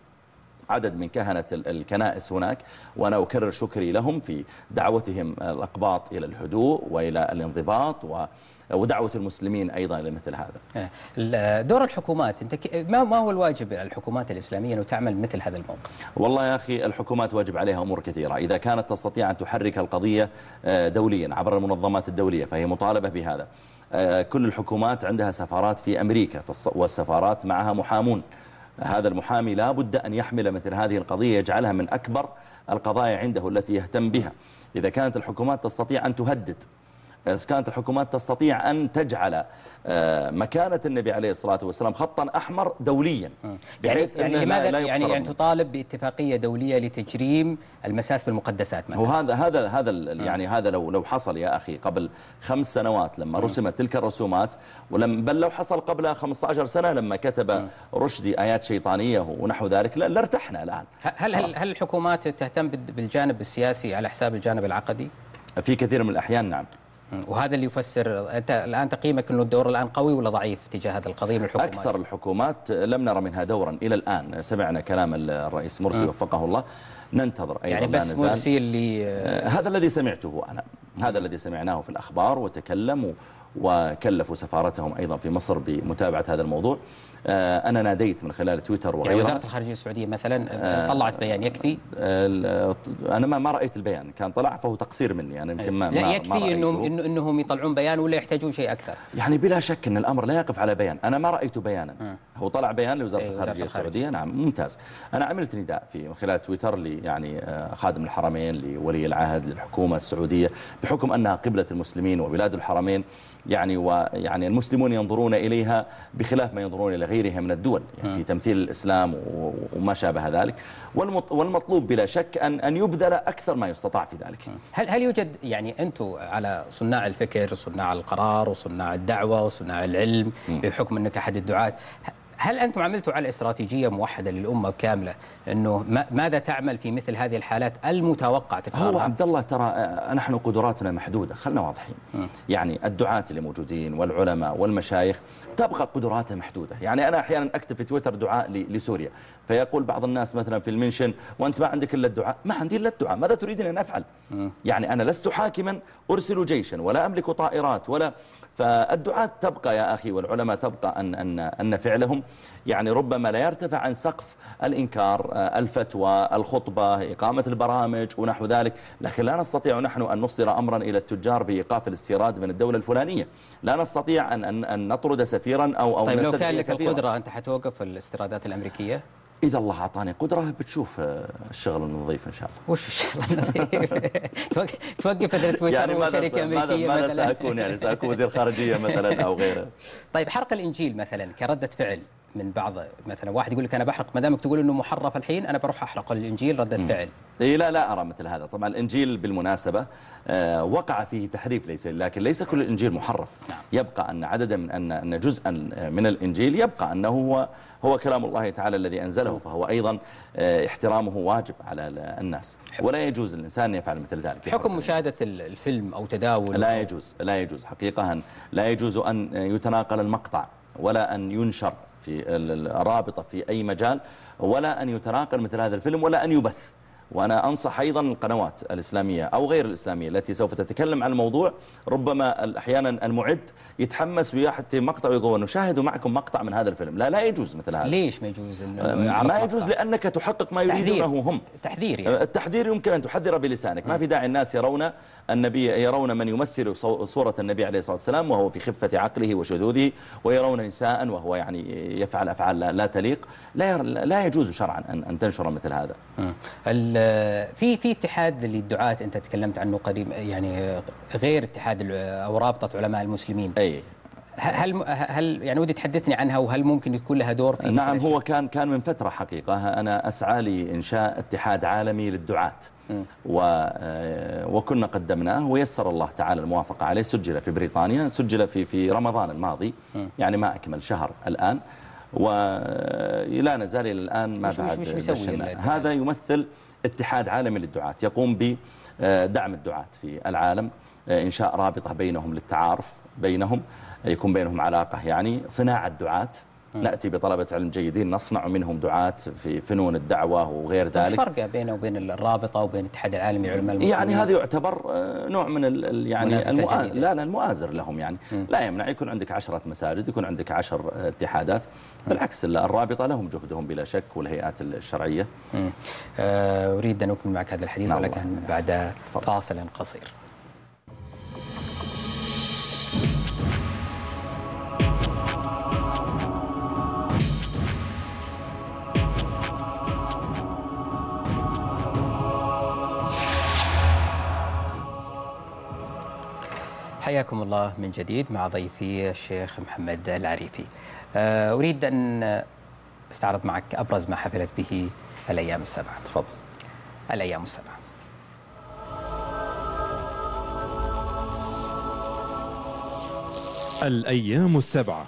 Speaker 4: عدد من كهنة الكنائس هناك، وأنا أكرر شكري لهم في دعوتهم الأقباط إلى الهدوء وإلى الانضباط ودعوة المسلمين أيضا إلى مثل هذا.
Speaker 3: دور الحكومات، ما هو الواجب على الحكومات الإسلامية أن تعمل مثل هذا الموقف؟
Speaker 4: والله يا أخي الحكومات واجب عليها أمور كثيرة. إذا كانت تستطيع أن تحرك القضية دوليا عبر المنظمات الدولية فهي مطالبة بهذا. كل الحكومات عندها سفارات في أمريكا، والسفارات معها محامون. هذا المحامي لا بد أن يحمل مثل هذه القضية، يجعلها من أكبر القضايا عنده التي يهتم بها. إذا كانت الحكومات تستطيع أن تهدد، إذا كانت الحكومات تستطيع أن تجعل مكانة النبي عليه الصلاة والسلام خطا أحمر دوليا، بحيث
Speaker 3: يعني لماذا يعني تطالب باتفاقية دولية لتجريم المساس بالمقدسات مثلا؟
Speaker 4: وهذا يعني هذا لو حصل يا أخي قبل 5 سنوات لما رسمت تلك الرسومات، بل لو حصل قبل 15 سنة لما كتب رشدي آيات شيطانية ونحو ذلك لارتحنا الآن.
Speaker 3: هل الحكومات تهتم بالجانب السياسي على حساب الجانب العقدي؟
Speaker 4: في كثير من الأحيان نعم.
Speaker 3: وهذا اللي يفسر أنت الآن تقييمك أنه الدور الآن قوي ولا ضعيف تجاه هذه القضية من الحكومات؟
Speaker 4: أكثر الحكومات لم نرى منها دورا إلى الآن. سمعنا كلام الرئيس مرسي وفقه الله، ننتظر أيضا
Speaker 3: يعني بس مرسي اللي
Speaker 4: هذا الذي سمعته أنا، هذا الذي سمعناه في الأخبار، وتكلم وكلفوا سفارتهم أيضا في مصر بمتابعة هذا الموضوع. أنا ناديت من خلال تويتر وغيرها.
Speaker 3: يعني وزارة الخارجية السعودية مثلا طلعت بيان يكفي؟
Speaker 4: أنا ما رأيت البيان، كان طلع فهو تقصير مني أنا يمكن
Speaker 3: لا يكفي إنهم يطلعون بيان ولا يحتاجون شيء أكثر؟
Speaker 4: يعني بلا شك أن الأمر لا يقف على بيان. أنا ما رأيت بيانا. هو طلع بيان لوزارة الخارجية السعودية. نعم ممتاز. أنا عملت نداء من خلال تويتر يعني خادم الحرمين، لولي العهد، للحكومة السعودية، بحكم أنها قبلة المسلمين وبلاد الحرمين، يعني المسلمون ينظرون إليها بخلاف ما ينظرون إلى غيرها من الدول، يعني في تمثيل الإسلام وما شابه ذلك. والمطلوب بلا شك أن يبذل أكثر ما يستطاع في ذلك.
Speaker 3: هل يوجد، يعني أنتم على صناع الفكر، صناع القرار، وصناع الدعوة، وصناع العلم، بحكم أنك أحد الدعاة، هل أنتم عملتوا على استراتيجية موحدة للأمة كاملة أنه ماذا تعمل في مثل هذه الحالات المتوقع تكرارها؟
Speaker 4: هو عبد الله ترى نحن قدراتنا محدودة، خلنا واضحين. يعني الدعاة اللي موجودين والعلماء والمشايخ تبقى قدراتها محدودة. يعني أنا أحيانا أكتب في تويتر دعاء لسوريا، فيقول بعض الناس مثلا في المنشن: وأنت ما عندك إلا الدعاء. ما عندي إلا الدعاء، ماذا تريدني أن أفعل؟ يعني أنا لست حاكما أرسل جيشا ولا أملك طائرات ولا. فالدعاة تبقى يا أخي، والعلماء تبقى أن فعلهم يعني ربما لا يرتفع عن سقف الإنكار، الفتوى، الخطبة، إقامة البرامج ونحو ذلك. لكن لا نستطيع نحن أن نصدر أمرا إلى التجار بإيقاف الاستيراد من الدولة الفلانية. لا نستطيع أن نطرد سفيرا أو
Speaker 3: طيب لو كان لك القدرة أنت حتوقف الاستيرادات الأمريكية؟
Speaker 4: إذا الله أعطاني قدرة بتشوف الشغل النظيف إن شاء الله.
Speaker 3: وش الشغل النظيف؟ توقف مثل تويتر
Speaker 4: يعني
Speaker 3: وشركة أمريكية
Speaker 4: ماذا
Speaker 3: مثلا؟
Speaker 4: سأكون؟ يعني سأكون وزير خارجية مثلا أو غيره.
Speaker 3: طيب حرق الإنجيل مثلا كردة فعل من بعض، مثلا واحد يقول لك أنا بحرق، ما دامك تقول إنه محرف الحين أنا بروح أحرق الإنجيل، ردة فعل.
Speaker 4: إيه لا أرى مثل هذا. طبعا الإنجيل بالمناسبة وقع فيه تحريف، لكن ليس كل الإنجيل محرف. يبقى أن عددا من أن جزءا من الإنجيل يبقى أنه هو كلام الله تعالى الذي أنزله، فهو أيضا احترامه واجب على الناس، ولا يجوز الإنسان أن يفعل مثل ذلك.
Speaker 3: حكم مشاهدة الفيلم أو تداول
Speaker 4: لا يجوز حقيقة. لا يجوز أن يتناقل المقطع، ولا أن ينشر في الرابطة في أي مجال، ولا أن يتناقل مثل هذا الفيلم، ولا أن يبث. وأنا أنصح أيضا القنوات الإسلامية أو غير الإسلامية التي سوف تتكلم عن الموضوع، ربما أحيانا المعد يتحمس ويحتي مقطع ويقول نشاهد معكم مقطع من هذا الفيلم. لا يجوز مثل هذا.
Speaker 3: ليش ما يجوز؟
Speaker 4: ما يجوز لأنك تحقق ما يريدونه هم.
Speaker 3: تحذير يعني.
Speaker 4: التحذير يمكن أن تحذر بلسانك. ما في داعي الناس يرون من يمثل صورة النبي عليه الصلاة والسلام وهو في خفة عقله وشذوذه، ويرون نساء وهو يعني يفعل أفعال لا تليق. لا يجوز شرعا أن تنشر مثل هذا.
Speaker 3: في اتحاد للدعاة أنت تكلمت عنه قريب، يعني غير اتحاد أو رابطة علماء المسلمين.
Speaker 4: أي
Speaker 3: هل يعني ودي تحدثني عنها، وهل ممكن يكون لها دور في؟
Speaker 4: نعم، هو كان من فترة حقيقة أنا أسعى لإنشاء اتحاد عالمي للدعاة، وكنا قدمناه ويسر الله تعالى الموافقة عليه. سجل في بريطانيا، سجل في رمضان الماضي، يعني ما أكمل شهر الآن، ولا نزال إلى الآن ما بعد. هذا يمثل اتحاد عالمي للدعاة يقوم بدعم الدعاة في العالم، إنشاء رابطة بينهم للتعارف بينهم، يكون بينهم علاقة، يعني صناعة دعاة. نأتي بطلبة علم جيدين نصنع منهم دعاة في فنون الدعوة وغير ذلك.
Speaker 3: الفرق بينه وبين الرابطة وبين الاتحاد العالمي للعلماء المسلمين؟ يعني
Speaker 4: هذا يعتبر نوع من يعني المؤازر لهم. يعني لا يمنع يكون عندك 10 مساجد، يكون عندك 10 اتحادات. بالعكس الرابطة لهم جهدهم بلا شك، والهيئات الشرعية.
Speaker 3: أريد أن أكمل معك هذا الحديث، ولكن بعد فاصل قصير. حياكم الله من جديد مع ضيفي الشيخ محمد العريفي. أريد أن استعرض معك أبرز ما حفلت به الأيام السبعة.
Speaker 4: تفضل.
Speaker 3: الأيام السبعة.
Speaker 2: الأيام السبعة.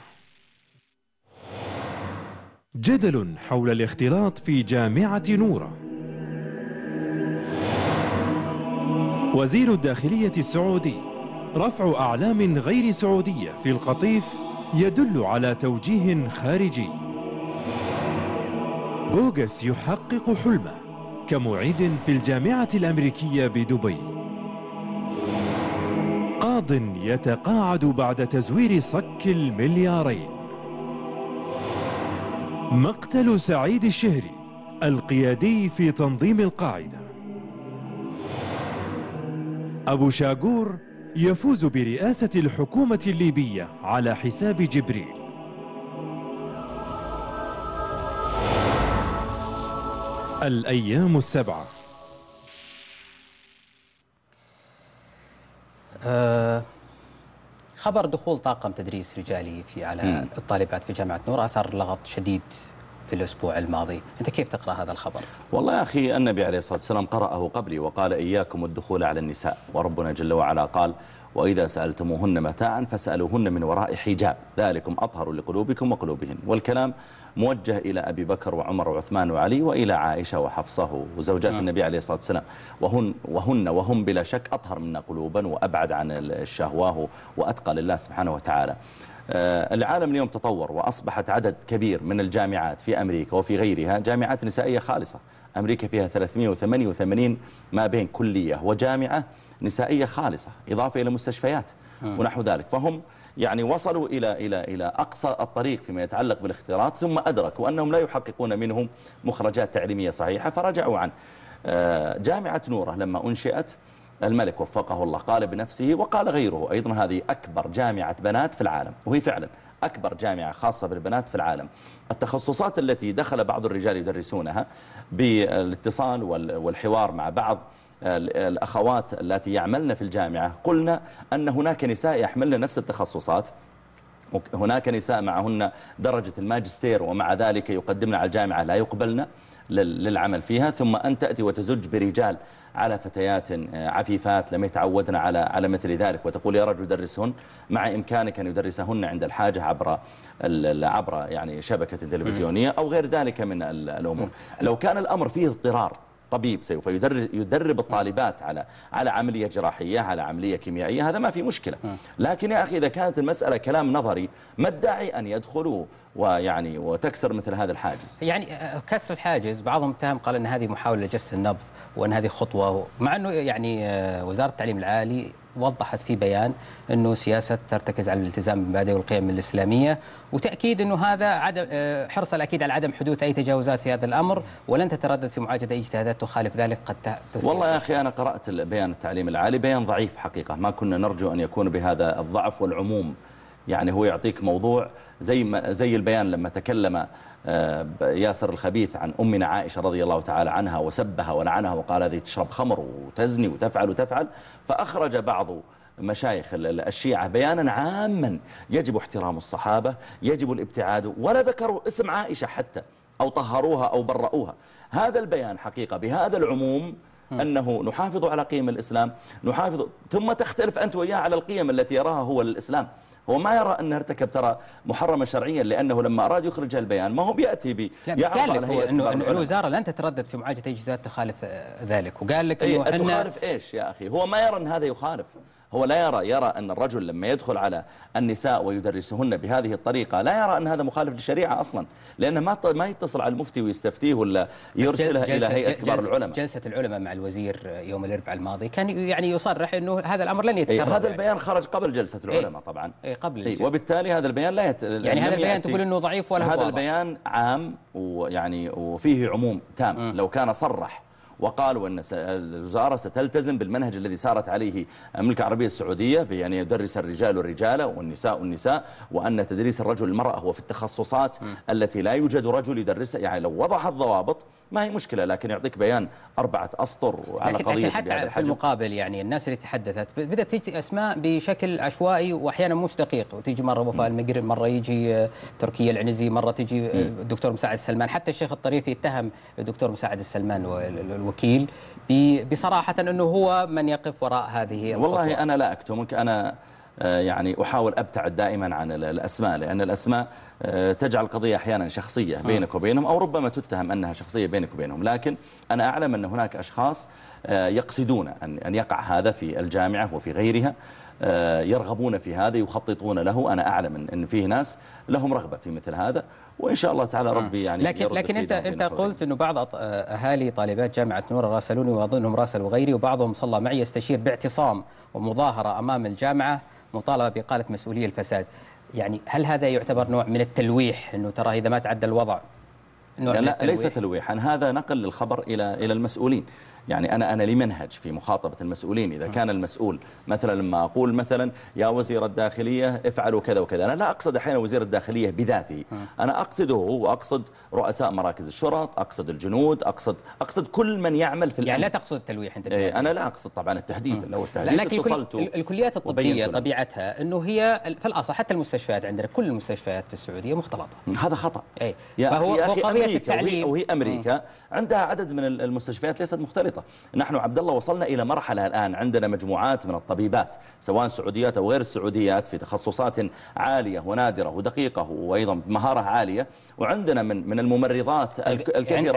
Speaker 2: جدل حول الاختلاط في جامعة نورة. وزير الداخلية السعودي: رفع أعلام غير سعودية في القطيف يدل على توجيه خارجي. بوغس يحقق حلمه كمعيد في الجامعة الأمريكية بدبي. قاض يتقاعد بعد تزوير صك المليارين. مقتل سعيد الشهري القيادي في تنظيم القاعدة. أبو شاقور يفوز برئاسة الحكومة الليبية على حساب جبريل. الأيام السبعة.
Speaker 3: خبر دخول طاقم تدريس رجالي على الطالبات في جامعة نور أثار لغط شديد في الأسبوع الماضي. أنت كيف تقرأ هذا الخبر؟
Speaker 4: والله يا أخي النبي عليه الصلاة والسلام قرأه قبلي وقال إياكم الدخول على النساء، وربنا جل وعلا قال وإذا سألتموهن متاعا فسألوهن من وراء حجاب ذلكم أطهر لقلوبكم وقلوبهن. والكلام موجه إلى أبي بكر وعمر وعثمان وعلي وإلى عائشة وحفصة وزوجات النبي عليه الصلاة والسلام، وهم بلا شك أطهر منا قلوبا وأبعد عن الشهوة وأتقى لله سبحانه وتعالى. العالم اليوم تطور وأصبحت عدد كبير من الجامعات في أمريكا وفي غيرها جامعات نسائية خالصة. أمريكا فيها 388 ما بين كلية وجامعة نسائية خالصة، إضافة إلى مستشفيات ونحو ذلك. فهم يعني وصلوا إلى أقصى الطريق فيما يتعلق بالاختيارات، ثم أدركوا أنهم لا يحققون منهم مخرجات تعليمية صحيحة فرجعوا عنه. جامعة نوره لما أنشئت الملك وفقه الله قال بنفسه وقال غيره أيضا هذه أكبر جامعة بنات في العالم، وهي فعلا أكبر جامعة خاصة بالبنات في العالم. التخصصات التي دخل بعض الرجال يدرسونها بالاتصال والحوار مع بعض الأخوات التي يعملن في الجامعة قلنا أن هناك نساء يحملن نفس التخصصات، هناك نساء معهن درجة الماجستير ومع ذلك يقدمن على الجامعة لا يقبلن للعمل فيها، ثم أن تأتي وتزج برجال على فتيات عفيفات لم يتعودن على مثل ذلك وتقول يا رجل درسهن، مع إمكانك أن يدرسهن عند الحاجة عبر يعني شبكة تلفزيونية أو غير ذلك من الأمور. لو كان الأمر فيه اضطرار طبيب سوف يدرب الطالبات على عملية جراحية على عملية كيميائية هذا ما في مشكلة، لكن يا أخي إذا كانت المسألة كلام نظري ما الداعي أن يدخلوا وتكسر مثل هذا الحاجز؟
Speaker 3: يعني كسر الحاجز بعضهم اتهم قال أن هذه محاولة لجس النبض وأن هذه خطوة، مع أنه يعني وزارة التعليم العالي وضحت في بيان أنه سياسة ترتكز على الالتزام بالمبادئ والقيم الإسلامية، وتأكيد أنه هذا عدم حرص الأكيد على عدم حدوث أي تجاوزات في هذا الأمر، ولن تتردد في معالجة أي اجتهادات تخالف ذلك قد
Speaker 4: والله يا أخي أنا قرأت بيان التعليم العالي، بيان ضعيف حقيقة، ما كنا نرجو أن يكون بهذا الضعف والعموم. يعني هو يعطيك موضوع زي البيان لما تكلم ياسر الخبيث عن أمنا عائشة رضي الله تعالى عنها وسبها ولعنها وقال هذه تشرب خمر وتزني وتفعل، فأخرج بعض مشايخ الشيعة بيانا عاما يجب احترام الصحابة، يجب الابتعاد، ولا ذكروا اسم عائشة حتى أو طهروها أو برؤوها. هذا البيان حقيقة بهذا العموم أنه نحافظ على قيم الإسلام ثم تختلف أنت وياه على القيم التي يراها هو للإسلام. هو ما يرى أنه ارتكب ترى محرما شرعيا، لأنه لما أراد يخرج البيان ما هو بيأتي
Speaker 3: يعرض على هيئة كبار العلماء. الوزارة لن تتردد في معالجة أي اجتهادات تخالف ذلك، وقال لك إنه
Speaker 4: تخالف إيش يا أخي؟ هو ما يرى أن هذا يخالف، هو لا يرى أن الرجل لما يدخل على النساء ويدرسهن بهذه الطريقة لا يرى أن هذا مخالف للشريعة أصلا، لأنه ما يتصل على المفتي ويستفتيه ولا يرسلها إلى هيئة كبار العلماء.
Speaker 3: جلسة العلماء مع الوزير يوم الأربعاء الماضي كان يعني يصرح أنه هذا الأمر لن يتكرر.
Speaker 4: هذا البيان خرج قبل جلسة العلماء طبعا،
Speaker 3: قبل
Speaker 4: وبالتالي هذا البيان لا
Speaker 3: يعني هذا البيان تقول أنه ضعيف ولا
Speaker 4: هذا البيان عام وفيه عموم تام. لو كان صرح وقالوا أن الوزارة ستلتزم بالمنهج الذي سارت عليه المملكة العربية السعودية بأن يدرس الرجال الرجال والنساء النساء، وأن تدريس الرجل المرأة هو في التخصصات التي لا يوجد رجل يدرسها، يعني لو وضح الضوابط ما هي مشكلة، لكن يعطيك بيان 4 أسطر على قضية
Speaker 3: حتى
Speaker 4: بهذا الحجم.
Speaker 3: في المقابل يعني الناس اللي تحدثت بدأت تيجي أسماء بشكل عشوائي وأحيانا مش دقيق، وتيجي مرة وفاء المقرن، مرة يجي تركيا العنزي، مرة تيجي الدكتور مساعد السلمان، حتى الشيخ الطريفي اتهم الدكتور مساعد السلمان والوكيل بصراحة أنه هو من يقف وراء هذه الخطوة.
Speaker 4: والله أنا لا أكتمك، أنا يعني أحاول أبتعد دائما عن الأسماء، لأن الأسماء تجعل القضية أحيانا شخصية بينك وبينهم، أو ربما تتهم أنها شخصية بينك وبينهم، لكن أنا أعلم أن هناك أشخاص يقصدون أن يقع هذا في الجامعة وفي غيرها، يرغبون في هذا، يخططون له. أنا أعلم أن فيه ناس لهم رغبة في مثل هذا، وإن شاء الله تعالى ربي يعني
Speaker 3: لكن أنت قلت أنه بعض أهالي طالبات جامعة نور راسلوني وأظنهم راسلوا غيري، وبعضهم صلى معي يستشير باعتصام ومظاهرة أمام الجامعة مطالبة بإقالة مسؤولي الفساد. يعني هل هذا يعتبر نوع من التلويح، أنه ترى إذا ما تعدى الوضع نوع من
Speaker 4: لا
Speaker 3: التلويح؟
Speaker 4: ليس تلويحا، هذا نقل للخبر إلى المسؤولين. يعني أنا لي منهج في مخاطبة المسؤولين. إذا كان المسؤول مثلا لما أقول مثلا يا وزير الداخلية افعلوا كذا وكذا، أنا لا أقصد أحيانا وزير الداخلية بذاته، أنا أقصده هو، وأقصد رؤساء مراكز الشرط، أقصد الجنود، أقصد كل من يعمل في الأمن.
Speaker 3: يعني لا تقصد التلويح أنت؟
Speaker 4: أنا لا أقصد طبعا التهديد، لو التهديد
Speaker 3: لكن
Speaker 4: اتصلت
Speaker 3: الكليات الطبية طبيعتها أنه هي في الأصل، حتى المستشفيات عندنا كل المستشفيات في السعودية مختلطة.
Speaker 4: هذا خطأ.
Speaker 3: يا أخي
Speaker 4: أمريكا وهي أمريكا عندها عدد من المستشفيات ليست مختلطة. نحن عبد الله وصلنا إلى مرحلة الآن عندنا مجموعات من الطبيبات سواء سعوديات أو غير السعوديات في تخصصات عالية ونادرة ودقيقة وأيضا بمهارة عالية، وعندنا من الممرضات الكثيرة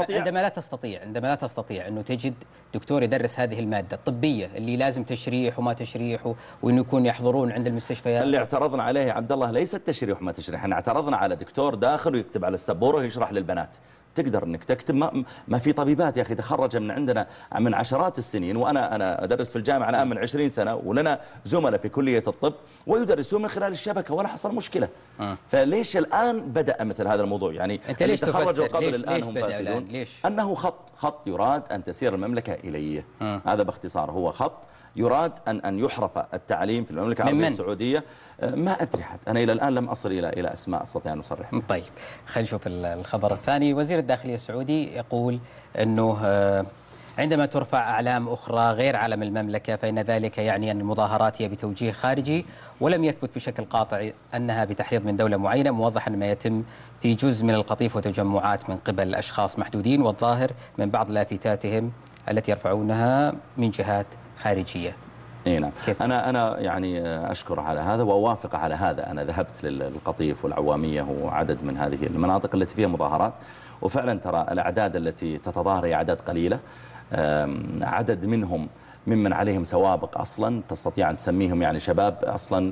Speaker 3: عندما لا تستطيع أنه تجد دكتور يدرس هذه المادة الطبية اللي لازم تشريح وما تشريح وإنه يكون يحضرون عند المستشفيات.
Speaker 4: اللي اعترضنا عليه يا عبد الله ليس التشريح وما تشريح، احنا اعترضنا على دكتور داخل ويكتب على السبورة ويشرح للبنات. تقدر انك تكتب، ما في طبيبات يا اخي تخرج من عندنا من عشرات السنين، وانا ادرس في الجامعه الان من 20 سنه، ولنا زملاء في كليه الطب ويدرسون من خلال الشبكه ولا حصل مشكله. فليش الان بدا مثل هذا الموضوع؟ يعني
Speaker 3: انت ليش
Speaker 4: تخرجوا قبل
Speaker 3: ليش
Speaker 4: الان هم فاسدون؟ انه خط يراد ان تسير المملكه اليه. هذا باختصار، هو خط يراد أن يحرف التعليم في المملكة العربية السعودية. ما أدري حتى أنا إلى الآن لم أصل إلى أسماء أستطيع أن أصرح.
Speaker 3: طيب خلينا نشوف الخبر الثاني. وزير الداخلية السعودي يقول أنه عندما ترفع أعلام أخرى غير علم المملكة فإن ذلك يعني أن المظاهرات هي بتوجيه خارجي، ولم يثبت بشكل قاطع أنها بتحريض من دولة معينة، موضحا ما يتم في جزء من القطيف وتجمعات من قبل أشخاص محدودين، والظاهر من بعض لافتاتهم التي يرفعونها من جهات خارجية.
Speaker 4: نعم. أنا يعني أشكر على هذا وأوافق على هذا. أنا ذهبت للقطيف والعوامية وعدد من هذه المناطق التي فيها مظاهرات، وفعلا ترى الأعداد التي تتظاهر هي أعداد قليلة. عدد منهم ممن عليهم سوابق أصلا، تستطيع أن تسميهم يعني شباب أصلا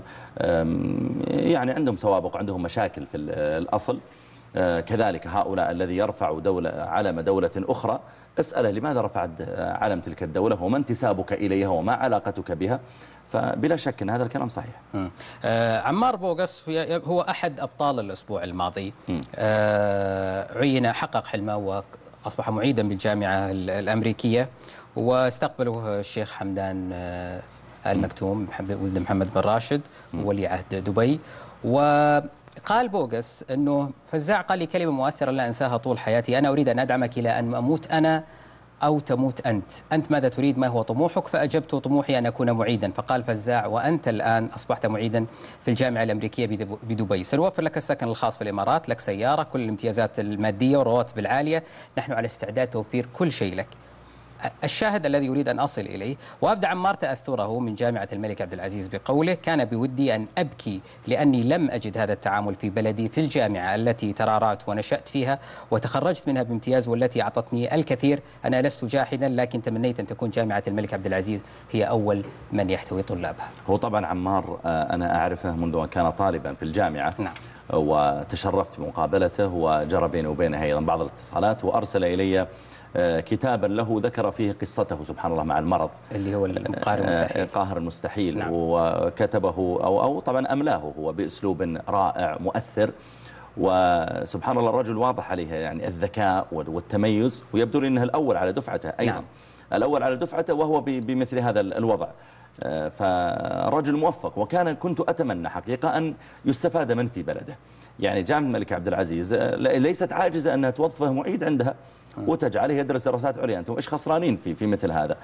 Speaker 4: يعني عندهم سوابق وعندهم مشاكل في الأصل. كذلك هؤلاء الذي يرفع علم دولة أخرى، اسأله لماذا رفعت علم تلك الدولة وما انتسابك إليها وما علاقتك بها، فبلا شك أن هذا الكلام صحيح.
Speaker 3: عمار بوغس هو أحد أبطال الأسبوع الماضي. عين، حقق حلمه وأصبح معيدا بالجامعة الأمريكية، واستقبله الشيخ حمدان المكتوم ولد محمد بن راشد ولي عهد دبي. وقال بوغس أنه فزاع قال لي كلمة مؤثرة لا أنساها طول حياتي: أنا أريد أن أدعمك إلى أن أموت أنا أو تموت أنت ماذا تريد؟ ما هو طموحك؟ فأجبت: طموحي أن أكون معيدا. فقال فزاع: وأنت الآن أصبحت معيدا في الجامعة الأمريكية بدبي، سنوفر لك السكن الخاص في الإمارات، لك سيارة، كل الامتيازات المادية والرواتب العالية، نحن على استعداد توفير كل شيء لك. الشاهد الذي يريد أن أصل إليه، وأبدأ عمار تأثره من جامعة الملك عبد العزيز بقوله: كان بودي أن أبكي لأني لم أجد هذا التعامل في بلدي، في الجامعة التي ترعرعت ونشأت فيها وتخرجت منها بامتياز والتي أعطتني الكثير. أنا لست جاحدا، لكن تمنيت أن تكون جامعة الملك عبد العزيز هي أول من يحتوي طلابها.
Speaker 4: هو طبعا عمار أنا أعرفه منذ أن كان طالبا في الجامعة.
Speaker 3: نعم.
Speaker 4: وتشرفت بمقابلته، وجرى بيني وبينه أيضا بعض الاتصالات، وأرسل إلي كتابا له ذكر فيه قصته سبحان الله مع المرض
Speaker 3: اللي هو
Speaker 4: القاهر المستحيل.
Speaker 3: نعم.
Speaker 4: وكتبه أو طبعا أملاه هو بأسلوب رائع مؤثر، وسبحان الله الرجل واضح عليه يعني الذكاء والتميز، ويبدو لي أنه الأول على دفعته أيضا. نعم. الأول على دفعته وهو بمثل هذا الوضع. فرجل موفق، كنت أتمنى حقيقة أن يستفاد من في بلده. يعني جامعة الملك عبد العزيز ليست عاجزة أنها توظفه معيد عندها وتجعله يدرس دراسات عليا. أنتم إيش خسرانين في مثل هذا؟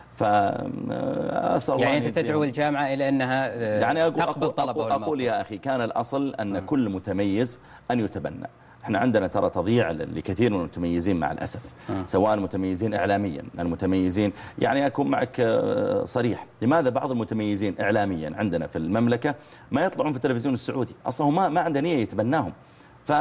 Speaker 4: فأسأل الله
Speaker 3: يعني أنت تدعو الجامعة إلى أنها يعني تقبل طلبه.
Speaker 4: أقول يا أخي كان الأصل أن كل متميز أن يتبنى. احنا عندنا ترى تضييع لكثير من المتميزين مع الأسف، سواء المتميزين إعلاميا، المتميزين يعني أكون معك صريح. لماذا بعض المتميزين إعلاميا عندنا في المملكة ما يطلعون في التلفزيون السعودي؟ أصلا ما عنده نية يتبناهم،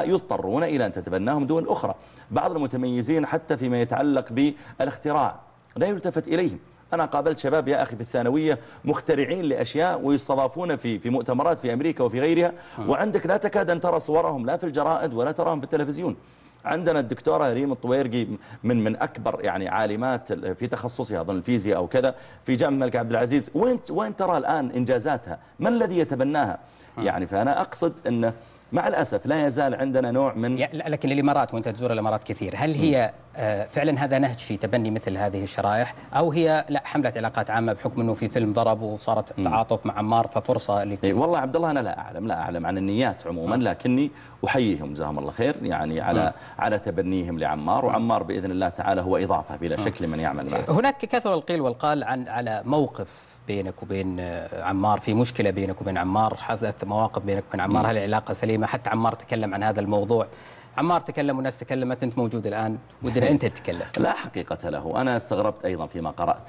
Speaker 4: فيضطرون إلى أن تتبناهم دول أخرى. بعض المتميزين حتى فيما يتعلق بالاختراع لا يلتفت إليهم. أنا قابلت شباب يا أخي في الثانوية مخترعين لأشياء ويستضافون في مؤتمرات في أمريكا وفي غيرها، وعندك لا تكاد أن ترى صورهم لا في الجرائد ولا تراهم في التلفزيون. عندنا الدكتورة ريم الطويرقي من أكبر يعني عالمات في تخصصها أظن الفيزياء أو كذا في جامعة الملك عبد العزيز، وين ترى الآن إنجازاتها؟ ما الذي يتبناها؟ يعني فأنا أقصد أنه مع الأسف لا يزال عندنا نوع من
Speaker 3: لكن الإمارات، وأنت تزور الإمارات كثير، هل هي فعلا هذا نهج في تبني مثل هذه الشرائح، أو هي لا حملة علاقات عامة بحكم أنه في فيلم ضرب وصارت تعاطف مع عمار ففرصة لك؟
Speaker 4: والله عبد الله أنا لا أعلم عن النيات عموما، لكني أحييهم جزاهم الله خير يعني على تبنيهم لعمار، وعمار بإذن الله تعالى هو إضافة بلا شك لمن يعمل معه.
Speaker 3: هناك كثر القيل والقال على موقف بينك وبين عمار، في مشكلة بينك وبين عمار، حدثت مواقف بينك وبين عمار، هل العلاقة سليمة؟ حتى عمار تكلم عن هذا الموضوع، عمار تكلم والناس تكلمت، أنت موجود الآن ودنا أنت تتكلم.
Speaker 4: لا حقيقة له. أنا استغربت أيضا فيما قرأت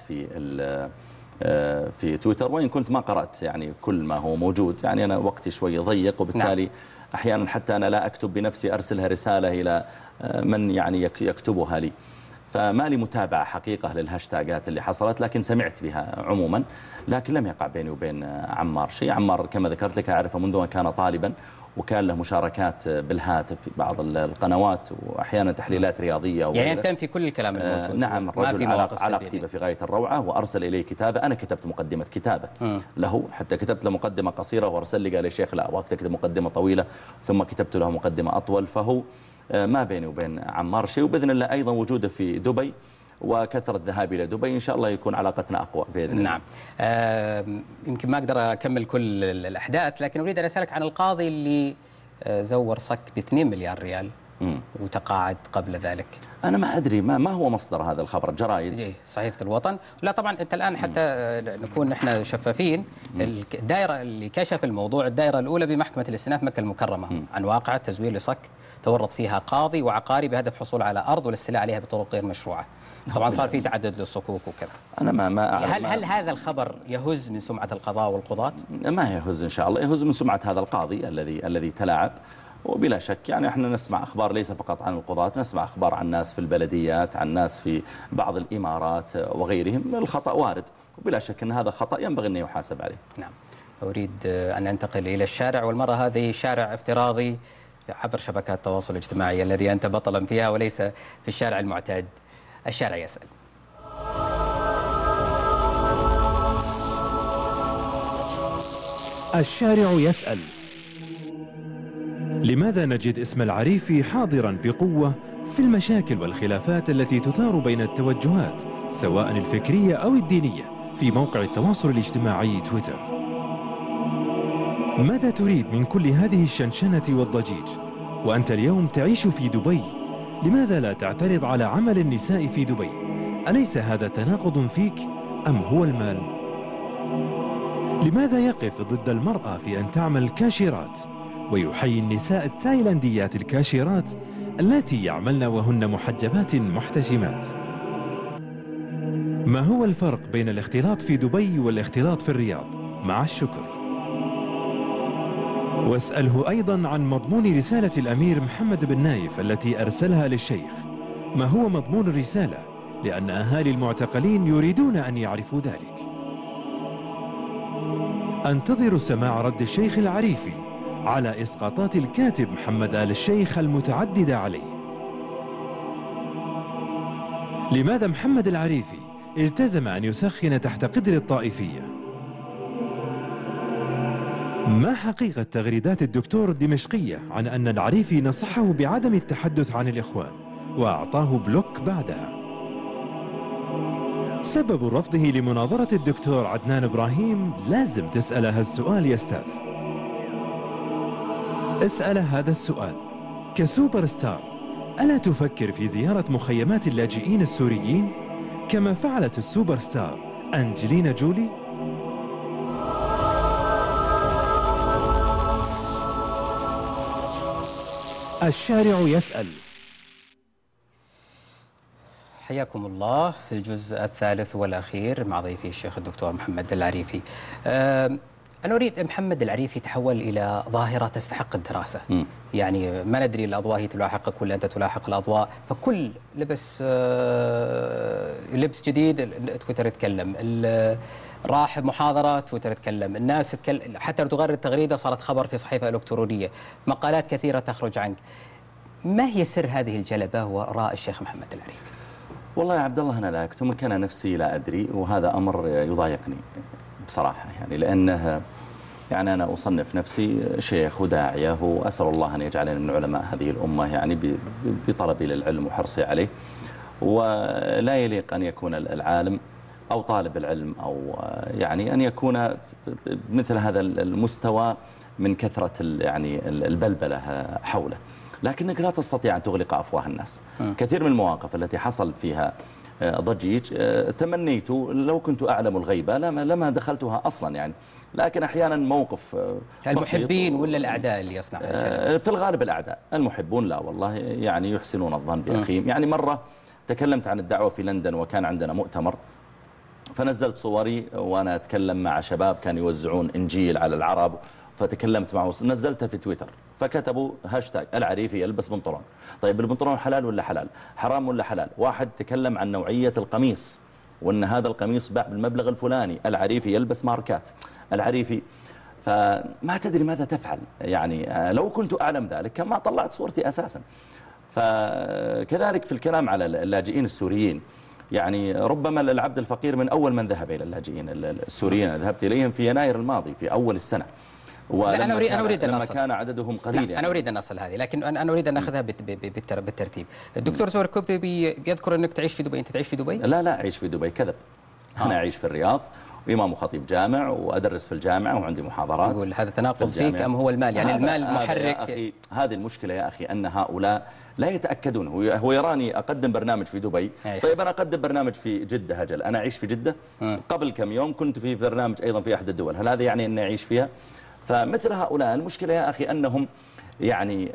Speaker 4: في تويتر، وإن كنت ما قرأت يعني كل ما هو موجود، يعني أنا وقتي شوي ضيق، وبالتالي أحيانا حتى أنا لا أكتب بنفسي، أرسلها رسالة إلى من يعني يكتبها لي، فما لي متابعة حقيقة للهاشتاجات اللي حصلت، لكن سمعت بها عموما، لكن لم يقع بيني وبين عمار شيء. عمار كما ذكرت لك أعرفه منذ أن كان طالبا، وكان له مشاركات بالهاتف في بعض القنوات، وأحيانا تحليلات رياضية
Speaker 3: يعني أنت في كل الكلام الموجود.
Speaker 4: نعم، الرجل علاقتي في غاية الروعة، وأرسل إليه كتابة، أنا كتبت مقدمة كتابة له، حتى كتبت له مقدمة قصيرة وأرسل لي قال يا شيخ لا أبغاك تكتب مقدمة طويلة، ثم كتبت له مقدمة أطول. فهو ما بيني وبين عمار شيء، وبإذن الله أيضا وجوده في دبي وكثرة الذهاب إلى دبي إن شاء الله يكون علاقتنا أقوى بإذن الله.
Speaker 3: نعم. يمكن ما أقدر أكمل كل الأحداث، لكن أريد أن أسألك عن القاضي اللي زور صك ب2 مليار ريال وتقاعد قبل ذلك.
Speaker 4: أنا ما أدري ما هو مصدر هذا الخبر، جرائد
Speaker 3: صحيفة الوطن. لا طبعا أنت الآن حتى نكون نحن شفافين، الدائرة اللي كشف الموضوع الدائرة الأولى بمحكمة الاستئناف مكة المكرمة عن واقعة تزوير لصك تورط فيها قاضي وعقاري بهدف الحصول على أرض والاستيلاء عليها بطرق غير مشروعة. طبعا صار في تعدد للصكوك وكذا.
Speaker 4: أنا ما أعلم.
Speaker 3: هل هذا الخبر يهز من سمعة القضاء والقضاة؟
Speaker 4: ما يهز إن شاء الله، يهز من سمعة هذا القاضي الذي تلاعب. وبلا شك يعني احنا نسمع أخبار ليس فقط عن القضاة، نسمع أخبار عن ناس في البلديات، عن ناس في بعض الإمارات وغيرهم. الخطأ وارد، وبلا شك أن هذا خطأ ينبغي أن يحاسب عليه.
Speaker 3: نعم. أريد أن أنتقل إلى الشارع، والمرة هذه شارع افتراضي عبر شبكات التواصل الاجتماعي الذي أنت بطلا فيها وليس في الشارع المعتاد. الشارع يسأل.
Speaker 2: الشارع يسأل: لماذا نجد اسم العريفي حاضراً بقوة في المشاكل والخلافات التي تثار بين التوجهات سواء الفكرية أو الدينية في موقع التواصل الاجتماعي تويتر؟ ماذا تريد من كل هذه الشنشنة والضجيج وأنت اليوم تعيش في دبي؟ لماذا لا تعترض على عمل النساء في دبي؟ أليس هذا تناقض فيك أم هو المال؟ لماذا يقف ضد المرأة في أن تعمل كاشيرات ويحيي النساء التايلانديات الكاشيرات التي يعملن وهن محجبات محتشمات؟ ما هو الفرق بين الاختلاط في دبي والاختلاط في الرياض؟ مع الشكر. واسأله أيضا عن مضمون رسالة الأمير محمد بن نايف التي أرسلها للشيخ. ما هو مضمون الرسالة؟ لأن أهالي المعتقلين يريدون أن يعرفوا ذلك. أنتظر سماع رد الشيخ العريفي على إسقاطات الكاتب محمد آل الشيخ المتعددة عليه. لماذا محمد العريفي التزم أن يسخن تحت قدر الطائفية؟ ما حقيقة تغريدات الدكتور الدمشقية عن أن العريفي نصحه بعدم التحدث عن الإخوان وأعطاه بلوك بعدها؟ سبب رفضه لمناظرة الدكتور عدنان إبراهيم لازم تسأل هالسؤال يا ستاف. اسأل هذا السؤال كسوبر ستار: ألا تفكر في زيارة مخيمات اللاجئين السوريين كما فعلت السوبر ستار أنجلينا جولي؟ الشارع يسأل.
Speaker 3: حياكم الله في الجزء الثالث والأخير مع ضيفي الشيخ الدكتور محمد العريفي. أنا أريد محمد العريفي يتحول إلى ظاهرة تستحق الدراسة. يعني ما ندري الأضواء هي تلاحقك ولا أنت تلاحق الأضواء، فكل لبس جديد تويتر يتكلم، راح محاضرة تويتر يتكلم، الناس تتكلم، حتى لو تغير التغريدة صارت خبر في صحيفة إلكترونية، مقالات كثيرة تخرج عنك. ما هي سر هذه الجلبة وراء الشيخ محمد العريفي؟
Speaker 4: والله يا عبد الله أنا لا أكتم، كان نفسي لا أدري، وهذا أمر يضايقني بصراحة، يعني لأنه يعني أنا أصنف نفسي شيخ وداعية، وأسأل الله أن يجعلني من علماء هذه الأمة، يعني بطلبي للعلم وحرصي عليه. ولا يليق أن يكون العالم أو طالب العلم أو يعني أن يكون مثل هذا المستوى من كثرة يعني البلبلة حوله، لكنك لا تستطيع أن تغلق أفواه الناس. كثير من المواقف التي حصل فيها ضجيج تمنيت لو كنت أعلم الغيبة لما دخلتها أصلا يعني، لكن أحيانا موقف
Speaker 3: المحبين ولا الأعداء اللي يصنع
Speaker 4: في الغالب الأعداء. المحبون لا والله يعني يحسنون الظن بأخيهم. يعني مرة تكلمت عن الدعوة في لندن وكان عندنا مؤتمر، فنزلت صوري وأنا أتكلم مع شباب كانوا يوزعون إنجيل على العرب، فتكلمت معه نزلتها في تويتر، فكتبوا هاشتاج العريفي يلبس بنطلون. طيب البنطلون حلال ولا حلال؟ حرام ولا حلال؟ واحد تكلم عن نوعية القميص وأن هذا القميص باع بالمبلغ الفلاني، العريفي يلبس ماركات، العريفي. فما تدري ماذا تفعل يعني. لو كنت أعلم ذلك كان ما طلعت صورتي أساسا. فكذلك في الكلام على اللاجئين السوريين، يعني ربما العبد الفقير من أول من ذهب إلى اللاجئين السوريين. ذهبت إليهم في يناير الماضي في أول السنة،
Speaker 3: أنا أريد
Speaker 4: لما كان عددهم قليل يعني.
Speaker 3: أنا أريد أن أصل هذه، لكن أنا أريد أن أخذها بالترتيب. الدكتور زهير الكوبتي يذكر أنك تعيش في دبي. أنت تعيش في دبي؟
Speaker 4: لا أعيش في دبي، كذب. أنا أعيش في الرياض وإمام وخطيب جامع وأدرس في الجامعة وعندي محاضرات.
Speaker 3: يقول هذا تناقض فيك أم هو المال؟ يعني المال محرك
Speaker 4: يا أخي. هذه المشكلة يا أخي، أن هؤلاء لا يتأكدون. هو يراني أقدم برنامج في دبي، طيب أنا أقدم برنامج في جدة. هجل أنا أعيش في جدة. قبل كم يوم كنت في برنامج أيضا في أحد الدول، هل هذا يعني أني أعيش فيها؟ فمثل هؤلاء المشكلة يا أخي أنهم يعني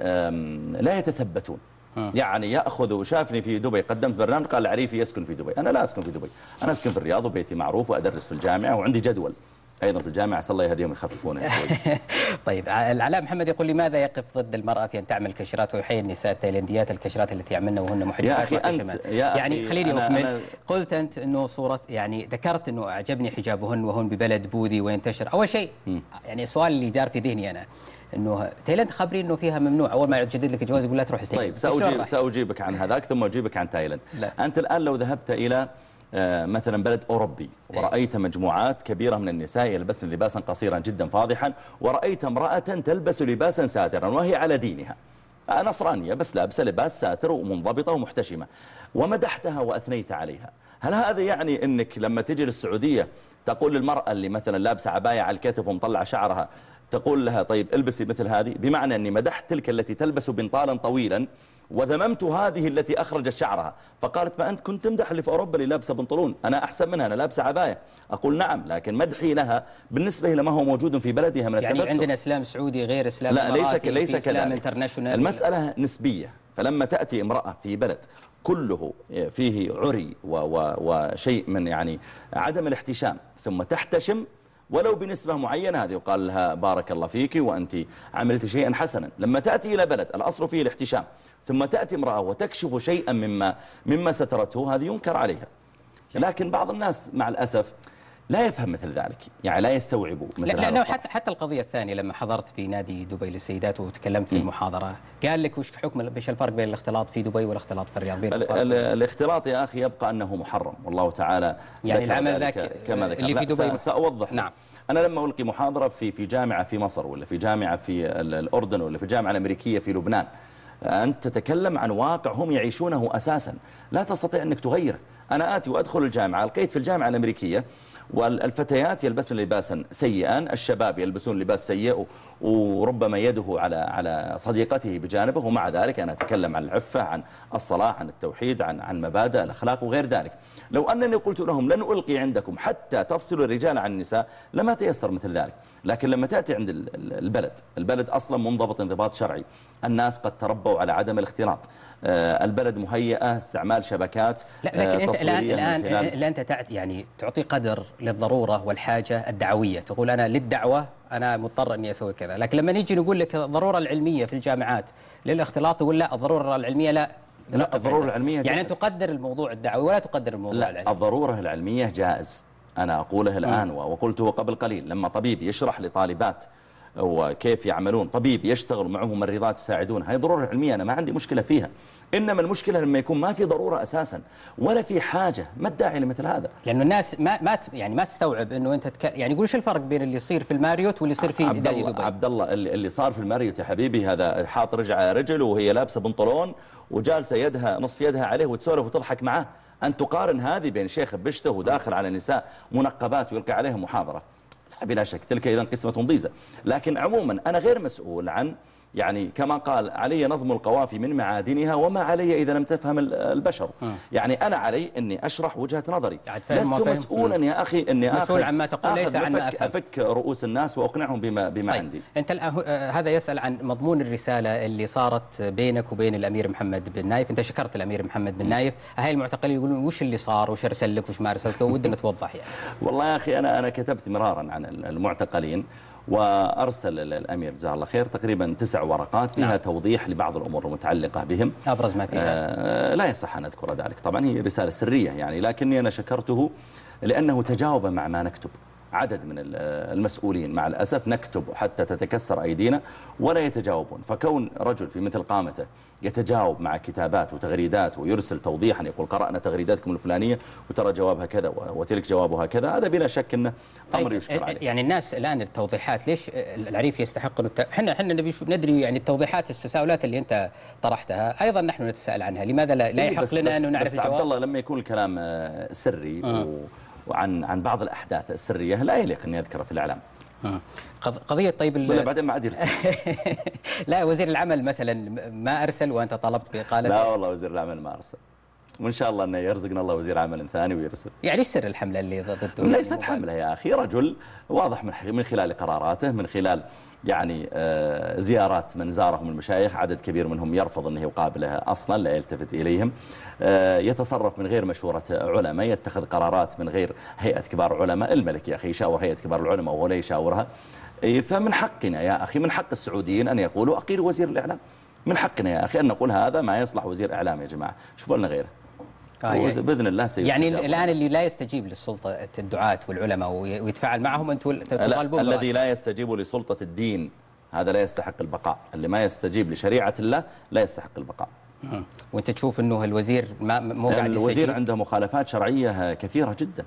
Speaker 4: لا يتثبتون. يعني يأخذ، شافني في دبي قدمت برنامج قال العريفي يسكن في دبي. أنا لا أسكن في دبي، أنا أسكن في الرياض وبيتي معروف وأدرس في الجامعة وعندي جدول أيضا في الجامعة، صلى الله يهديهم يخففونه.
Speaker 3: طيب العلاء محمد يقول لماذا يقف ضد المرأة في أن تعمل كشرات ويحيي النساء التايلنديات الكشرات التي يعملن وهن محجبات؟
Speaker 4: يا أخي أنت
Speaker 3: يعني خليني أكمل. قلت أنت أنه صورة، يعني ذكرت أنه أعجبني حجابهن وهن ببلد بوذي وينتشر. أول شيء يعني السؤال اللي جار في ذهني أنا انه تايلاند خبري انه فيها ممنوع، اول ما يجدد لك الجواز يقول لا تروح لتايلاند.
Speaker 4: طيب سأجيبك عن هذاك ثم أجيبك عن تايلاند. أنت الآن لو ذهبت إلى مثلا بلد أوروبي ورأيت مجموعات كبيرة من النساء يلبسن لباسا قصيرا جدا فاضحا، ورأيت امرأة تلبس لباسا ساترا وهي على دينها نصرانية بس لابسة لباس ساتر ومنضبطة ومحتشمة، ومدحتها وأثنيت عليها، هل هذا يعني أنك لما تجي للسعودية تقول للمرأة اللي مثلا لابسة عباية على الكتف ومطلع شعرها تقول لها طيب البسي مثل هذه؟ بمعنى أني مدحت تلك التي تلبس بنطالا طويلا وذممت هذه التي أخرجت شعرها. فقالت ما أنت كنت تمدح اللي في أوروبا اللي لابسة بنطلون، أنا أحسن منها، أنا لابسة عباية. أقول نعم، لكن مدحي لها بالنسبة إلى ما هو موجود في بلدها من التفسخ.
Speaker 3: يعني عندنا إسلام سعودي غير إسلام
Speaker 4: لا
Speaker 3: إماراتي،
Speaker 4: ليس
Speaker 3: إسلام
Speaker 4: كذلك.
Speaker 3: انترناشونال.
Speaker 4: المسألة نسبية. فلما تأتي امرأة في بلد كله فيه عري وشيء من يعني عدم الاحتشام ثم تحتشم ولو بنسبة معينة، هذه يقال لها بارك الله فيك وأنت عملت شيئا حسنا. لما تأتي إلى بلد الأصل فيه الاحتشام ثم تأتي امرأة وتكشف شيئا مما سترته، هذه ينكر عليها. لكن بعض الناس مع الأسف لا يفهم مثل ذلك، يعني لا يستوعبوا مثل هذا.
Speaker 3: لأنه حتى القضية الثانية لما حضرت في نادي دبي للسيدات وتكلمت في المحاضرة قال لك وش حكم ايش الفرق بين الاختلاط في دبي والاختلاط في الرياض؟
Speaker 4: الاختلاط يا أخي يبقى أنه محرم، والله تعالى
Speaker 3: يعني العمل ذاك
Speaker 4: كما ذكر.
Speaker 3: اللي في دبي
Speaker 4: سأوضح.
Speaker 3: نعم.
Speaker 4: أنا لما ألقي محاضرة في جامعة في مصر ولا في جامعة في الأردن ولا في الجامعة الأمريكية في لبنان، أنت تتكلم عن واقع هم يعيشونه أساسا، لا تستطيع أنك تغيره. أنا آتي وأدخل الجامعة، لقيت في الجامعة الأمريكية والفتيات يلبسن لباسا سيئا، الشباب يلبسون لباس سيء وربما يده على صديقته بجانبه، ومع ذلك أنا أتكلم عن العفة، عن الصلاة، عن التوحيد، عن مبادئ الأخلاق وغير ذلك. لو أنني قلت لهم لن ألقي عندكم حتى تفصلوا الرجال عن النساء لما تيسر مثل ذلك. لكن لما تأتي عند البلد أصلا منضبط انضباط شرعي، الناس قد تربوا على عدم الاختلاط، البلد مهيئة استعمال شبكات
Speaker 3: لا لكن
Speaker 4: التصويرية
Speaker 3: الآن أنت يعني تعطي قدر للضرورة والحاجة الدعوية، تقول أنا للدعوة أنا مضطر أني أسوي كذا، لكن لما نيجي نقول لك الضرورة العلمية في الجامعات للاختلاط، تقول لا الضرورة العلمية لا
Speaker 4: الضرورة العلمية
Speaker 3: يعني أنت تقدر الموضوع الدعوي ولا تقدر الموضوع العلمي.
Speaker 4: الضرورة العلمية جائز، أنا أقوله الآن وقلته قبل قليل. لما طبيب يشرح لطالبات وكيف يعملون، طبيب يشتغل معه ممرضات يساعدون، هاي ضرورة علمية أنا ما عندي مشكلة فيها. إنما المشكلة لما يكون ما في ضرورة أساسا ولا في حاجة، ما الداعي لمثل هذا؟
Speaker 3: لأنه الناس ما تستوعب إنه أنت يعني يقول شو الفرق بين اللي يصير في الماريوت واللي يصير في نادي دبي؟
Speaker 4: عبد الله اللي صار في الماريوت يا حبيبي، هذا حاط رجع على رجل وهي لابسة بنطلون وجالسة يدها نصف يدها عليه وتسولف وتضحك معاه. أن تقارن هذه بين شيخ بشته وداخل على نساء منقبات ويلقى عليهم محاضرة، لا بلا شك تلك إذن قسمة ضيزة. لكن عموما أنا غير مسؤول عن، يعني كما قال علي نظم القوافي من معادنها وما علي إذا لم تفهم البشر. يعني أنا علي أني أشرح وجهة نظري، لست مسؤولا يا أخي أني
Speaker 3: مسؤول عما تقول ليس عن ما أفهم.
Speaker 4: أفك رؤوس الناس وأقنعهم بما
Speaker 3: طيب.
Speaker 4: عندي.
Speaker 3: أنت هذا يسأل عن مضمون الرسالة اللي صارت بينك وبين الأمير محمد بن نايف. أنت شكرت الأمير محمد بن نايف، هاي المعتقلين يقولون وش اللي صار وش أرسل لك وش ما أرسلك، ودنا توضح يعني.
Speaker 4: والله يا أخي أنا كتبت مرارا عن المعتقلين، وأرسل الأمير جزاه الله خير تقريبا 9 ورقات فيها توضيح لبعض الأمور المتعلقة بهم.
Speaker 3: أبرز ما فيها
Speaker 4: لا يصح أن أذكر ذلك، طبعا هي رسالة سرية يعني، لكني أنا شكرته لأنه تجاوب مع ما نكتب. عدد من المسؤولين مع الأسف نكتب حتى تتكسر أيدينا ولا يتجاوبون، فكون رجل في مثل قامته يتجاوب مع كتابات وتغريدات ويرسل توضيحا يقول قرأنا تغريداتكم الفلانية وترى جوابها كذا وتلك جوابها كذا، هذا بلا شك أنه أمر يشكر عليه.
Speaker 3: يعني الناس الآن التوضيحات ليش العريف يستحق احنا ندري يعني التوضيحات التساؤلات اللي أنت طرحتها أيضا نحن نتساءل عنها، لماذا لا يحق لنا أن نعرف الجواب؟
Speaker 4: بس عبد الله لما يكون الكلام سري وعن بعض الأحداث السرية لا يليق أني أذكره في الإعلام.
Speaker 3: قضية طيب
Speaker 4: ولا بعدين ما عاد يرسل.
Speaker 3: لا وزير العمل مثلا ما أرسل وأنت طلبت بإقالته؟
Speaker 4: لا والله وزير العمل ما أرسل، وإن شاء الله أنه يرزقنا الله وزير عمل ثاني ويرسل.
Speaker 3: يعني إيش سر الحملة اللي ضده؟
Speaker 4: ليست حملة يا أخي، رجل واضح من خلال قراراته، من خلال يعني زيارات من زارهم المشايخ، عدد كبير منهم يرفض أنه يقابله أصلا لا يلتفت إليهم، يتصرف من غير مشورة علماء، يتخذ قرارات من غير هيئة كبار علماء. الملك يا أخي يشاور هيئة كبار العلماء وهو لا يشاورها. فمن حقنا يا أخي، من حق السعوديين أن يقولوا أقيلوا وزير الإعلام. من حقنا يا أخي أن نقول هذا ما يصلح وزير إعلام يا جماعة، شوفوا لنا غيره.
Speaker 3: يعني
Speaker 4: بإذن الله سيستجاب.
Speaker 3: يعني الآن اللي لا يستجيب للسلطة الدعاة والعلماء ويتفاعل معهم أنتم تطالبون
Speaker 4: الذي لا يستجيب لسلطة الدين هذا لا يستحق البقاء، اللي ما يستجيب لشريعة الله لا يستحق البقاء.
Speaker 3: وانت تشوف انه الوزير مو قاعد يستجيب؟
Speaker 4: الوزير عنده مخالفات شرعية كثيرة جدا.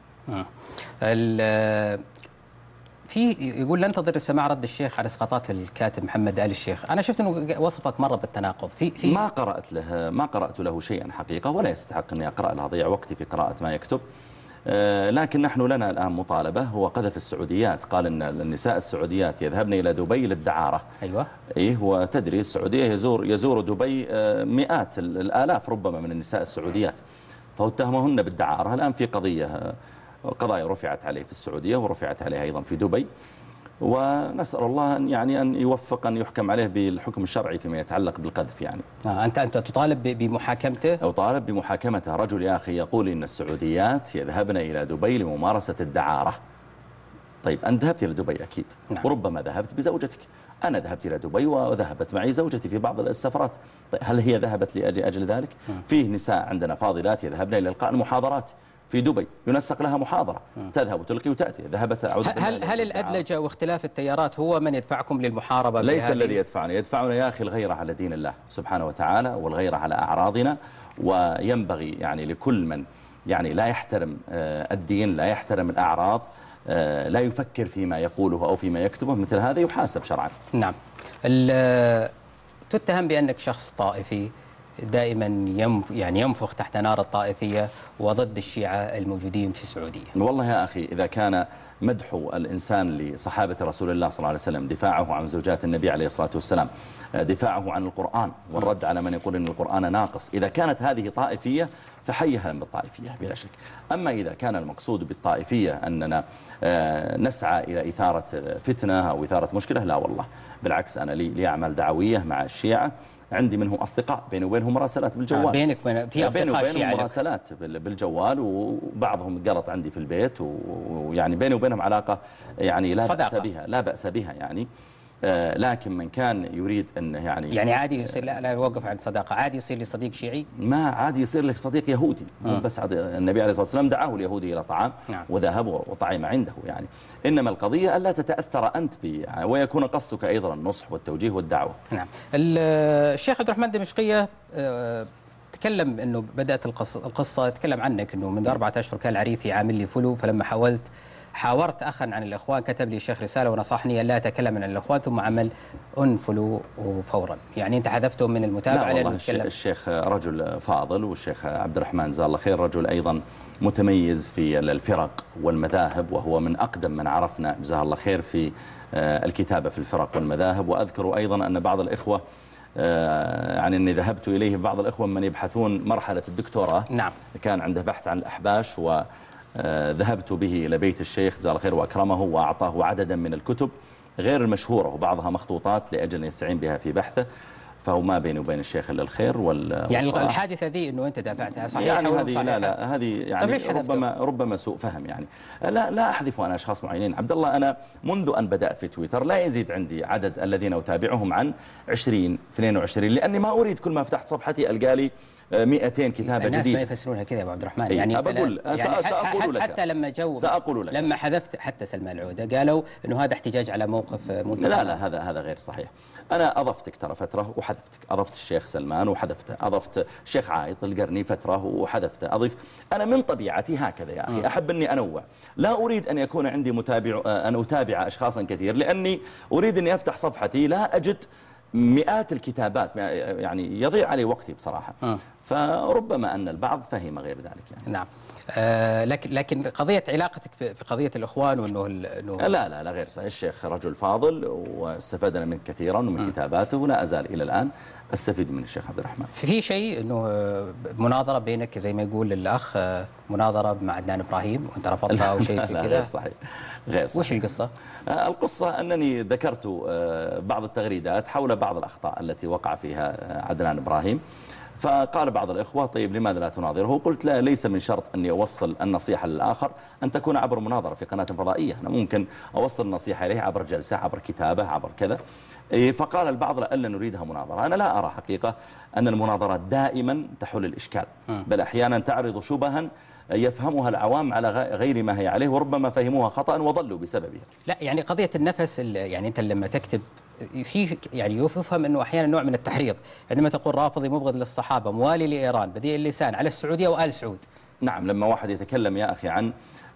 Speaker 3: في يقول لن تضر السماع رد الشيخ على اسقاطات الكاتب محمد آل الشيخ. انا شفت انه وصفك مره بالتناقض في
Speaker 4: ما قرأت له شيئا حقيقة، ولا يستحق اني اقرأ له، اضيع وقتي في قراءة ما يكتب. لكن نحن لنا الآن مطالبة. هو قذف السعوديات، قال ان النساء السعوديات يذهبن إلى دبي للدعارة.
Speaker 3: ايوه
Speaker 4: هو تدري السعودية يزور دبي مئات الآلاف ربما من النساء السعوديات، فهو اتهمهن بالدعارة. الآن في قضايا رفعت عليه في السعودية ورفعت عليه أيضا في دبي، ونسأل الله أن يوفق أن يحكم عليه بالحكم الشرعي فيما يتعلق بالقذف يعني.
Speaker 3: أنت تطالب بمحاكمته؟
Speaker 4: أو طالب بمحاكمته. رجل يا أخي يقول إن السعوديات يذهبن إلى دبي لممارسة الدعارة. طيب أنت ذهبت إلى دبي أكيد. نعم. وربما ذهبت بزوجتك. أنا ذهبت إلى دبي وذهبت معي زوجتي في بعض السفرات. طيب هل هي ذهبت لأجل ذلك؟ فيه نساء عندنا فاضلات يذهبن إلى إلقاء المحاضرات في دبي، ينسق لها محاضرة، تذهب وتلقي وتأتي. ذهبت
Speaker 3: هل الأدلجة واختلاف التيارات هو من يدفعكم للمحاربة؟
Speaker 4: ليس الذي يدفعنا يا أخي الغيرة على دين الله سبحانه وتعالى والغيرة على أعراضنا. وينبغي يعني لكل من يعني لا يحترم الدين، لا يحترم الأعراض، لا يفكر فيما يقوله أو فيما يكتبه، مثل هذا يحاسب شرعا.
Speaker 3: نعم. تتهم بأنك شخص طائفي دائما ينفخ تحت نار الطائفية وضد الشيعة الموجودين في السعودية.
Speaker 4: والله يا أخي إذا كان مدح الإنسان لصحابة رسول الله صلى الله عليه وسلم، دفاعه عن زوجات النبي عليه الصلاة والسلام، دفاعه عن القرآن والرد على من يقول إن القرآن ناقص، إذا كانت هذه طائفية فحي أهلا بالطائفية بلا شك. أما إذا كان المقصود بالطائفية أننا نسعى إلى إثارة فتنة أو إثارة مشكلة، لا والله بالعكس، أنا لي أعمال دعوية مع الشيعة عندي منهم أصدقاء بيني وبينهم مراسلات بالجوال.
Speaker 3: بينك في أصدقاء
Speaker 4: بيني وبينهم
Speaker 3: شيعة
Speaker 4: مراسلات بالجوال، وبعضهم قلط عندي في البيت، ويعني بيني وبينهم علاقة يعني لا بأس بها يعني. لكن من كان يريد أن
Speaker 3: يعني عادي يصير، لا يوقف عن صداقة، عادي يصير لي صديق شيعي،
Speaker 4: ما عادي يصير لك صديق يهودي. بس النبي عليه الصلاة والسلام دعاه اليهودي إلى طعام وذهب وطعم عنده يعني. إنما القضية ألا تتأثر أنت ويكون قصدك أيضا النصح والتوجيه والدعوة.
Speaker 3: نعم. الشيخ عبد الرحمن دمشقية تكلم أنه بدأت القصة تكلم عنك أنه منذ 4 أشهر كان العريفي عامل لي فلو، فلما حاورت أخا عن الإخوان كتب لي الشيخ رسالة ونصحني أن لا أتكلم عن الإخوان، ثم عمل أنفلو فورا. يعني أنت حذفته من المتابعة.
Speaker 4: لا والله الشيخ رجل فاضل، والشيخ عبد الرحمن جزاه الله خير رجل أيضا متميز في الفرق والمذاهب، وهو من أقدم من عرفنا جزاه الله خير في الكتابة في الفرق والمذاهب. وأذكر أيضا أن بعض الإخوة يعني أني ذهبت إليه بعض الإخوة من يبحثون مرحلة الدكتوراه.
Speaker 3: نعم.
Speaker 4: كان عنده بحث عن الأحباش، وذهبت به إلى بيت الشيخ جزاه الله خير وأكرمه، وأعطاه عددا من الكتب غير المشهورة وبعضها مخطوطات لأجل أن يستعين بها في بحثه. فهو ما بيني وبين الشيخ إلا الخير
Speaker 3: يعني الحادثة ذي أنه أنت دافعتها صحيح؟
Speaker 4: يعني هذه لا هذه يعني ربما سوء فهم يعني. لا أحذف أنا أشخاص معينين. عبد الله أنا منذ أن بدأت في تويتر لا يزيد عندي عدد الذين أتابعهم عن 20 22، لأني ما أريد كل ما فتحت صفحتي ألقى لي 200 كتابة جديدة.
Speaker 3: الناس ما يفسرونها كذا يا أبو عبد الرحمن. يعني
Speaker 4: أقول سأقول لك
Speaker 3: حتى لما حذفت حتى سلمان العودة قالوا إنه هذا احتجاج على موقف ملتزم.
Speaker 4: لا هذا غير صحيح. أنا أضفتك ترى فترة وحذفتك، أضفت الشيخ سلمان وحذفته، أضفت الشيخ عايض القرني فترة وحذفته، أضيف. أنا من طبيعتي هكذا يا أخي، أحب أني أنوع، لا أريد أن يكون عندي أن أتابع أشخاصا كثير، لأني أريد أني أفتح صفحتي لا أجد مئات الكتابات، يعني يضيع علي وقتي بصراحة. فربما أن البعض فهم غير ذلك يعني.
Speaker 3: نعم. لكن قضية علاقتك بقضية الإخوان وأنه
Speaker 4: لا غير صحيح. الشيخ رجل فاضل واستفدنا منه كثيرا ومن كتاباته، ولا أزال إلى الآن أستفيد من الشيخ عبد الرحمن.
Speaker 3: في شيء أنه مناظرة بينك زي ما يقول الأخ، مناظرة مع عدنان إبراهيم وأنت رفضتها أو شيء في كذا؟
Speaker 4: غير صحيح. وش
Speaker 3: القصة؟
Speaker 4: القصة أنني ذكرت بعض التغريدات حول بعض الأخطاء التي وقع فيها عدنان إبراهيم، فقال بعض الإخوة طيب لماذا لا تناظره؟ قلت لا، ليس من شرط أني أوصل النصيحة للآخر أن تكون عبر مناظرة في قناة فضائية. أنا ممكن أوصل النصيحة إليه عبر جلسة، عبر كتابة، عبر كذا. فقال البعض لألا نريدها مناظرة. أنا لا أرى حقيقة أن المناظرات دائما تحل الإشكال، بل أحيانا تعرض شبها يفهمها العوام على غير ما هي عليه، وربما فهموها خطأ وضلوا بسببها.
Speaker 3: لا يعني قضية النفس، يعني أنت لما تكتب في يعني يفهم أنه أحيانا نوع من التحريض، عندما تقول رافضي مبغض للصحابة موالي لإيران بذيء اللسان على السعودية وآل سعود.
Speaker 4: نعم، لما واحد يتكلم يا أخي عن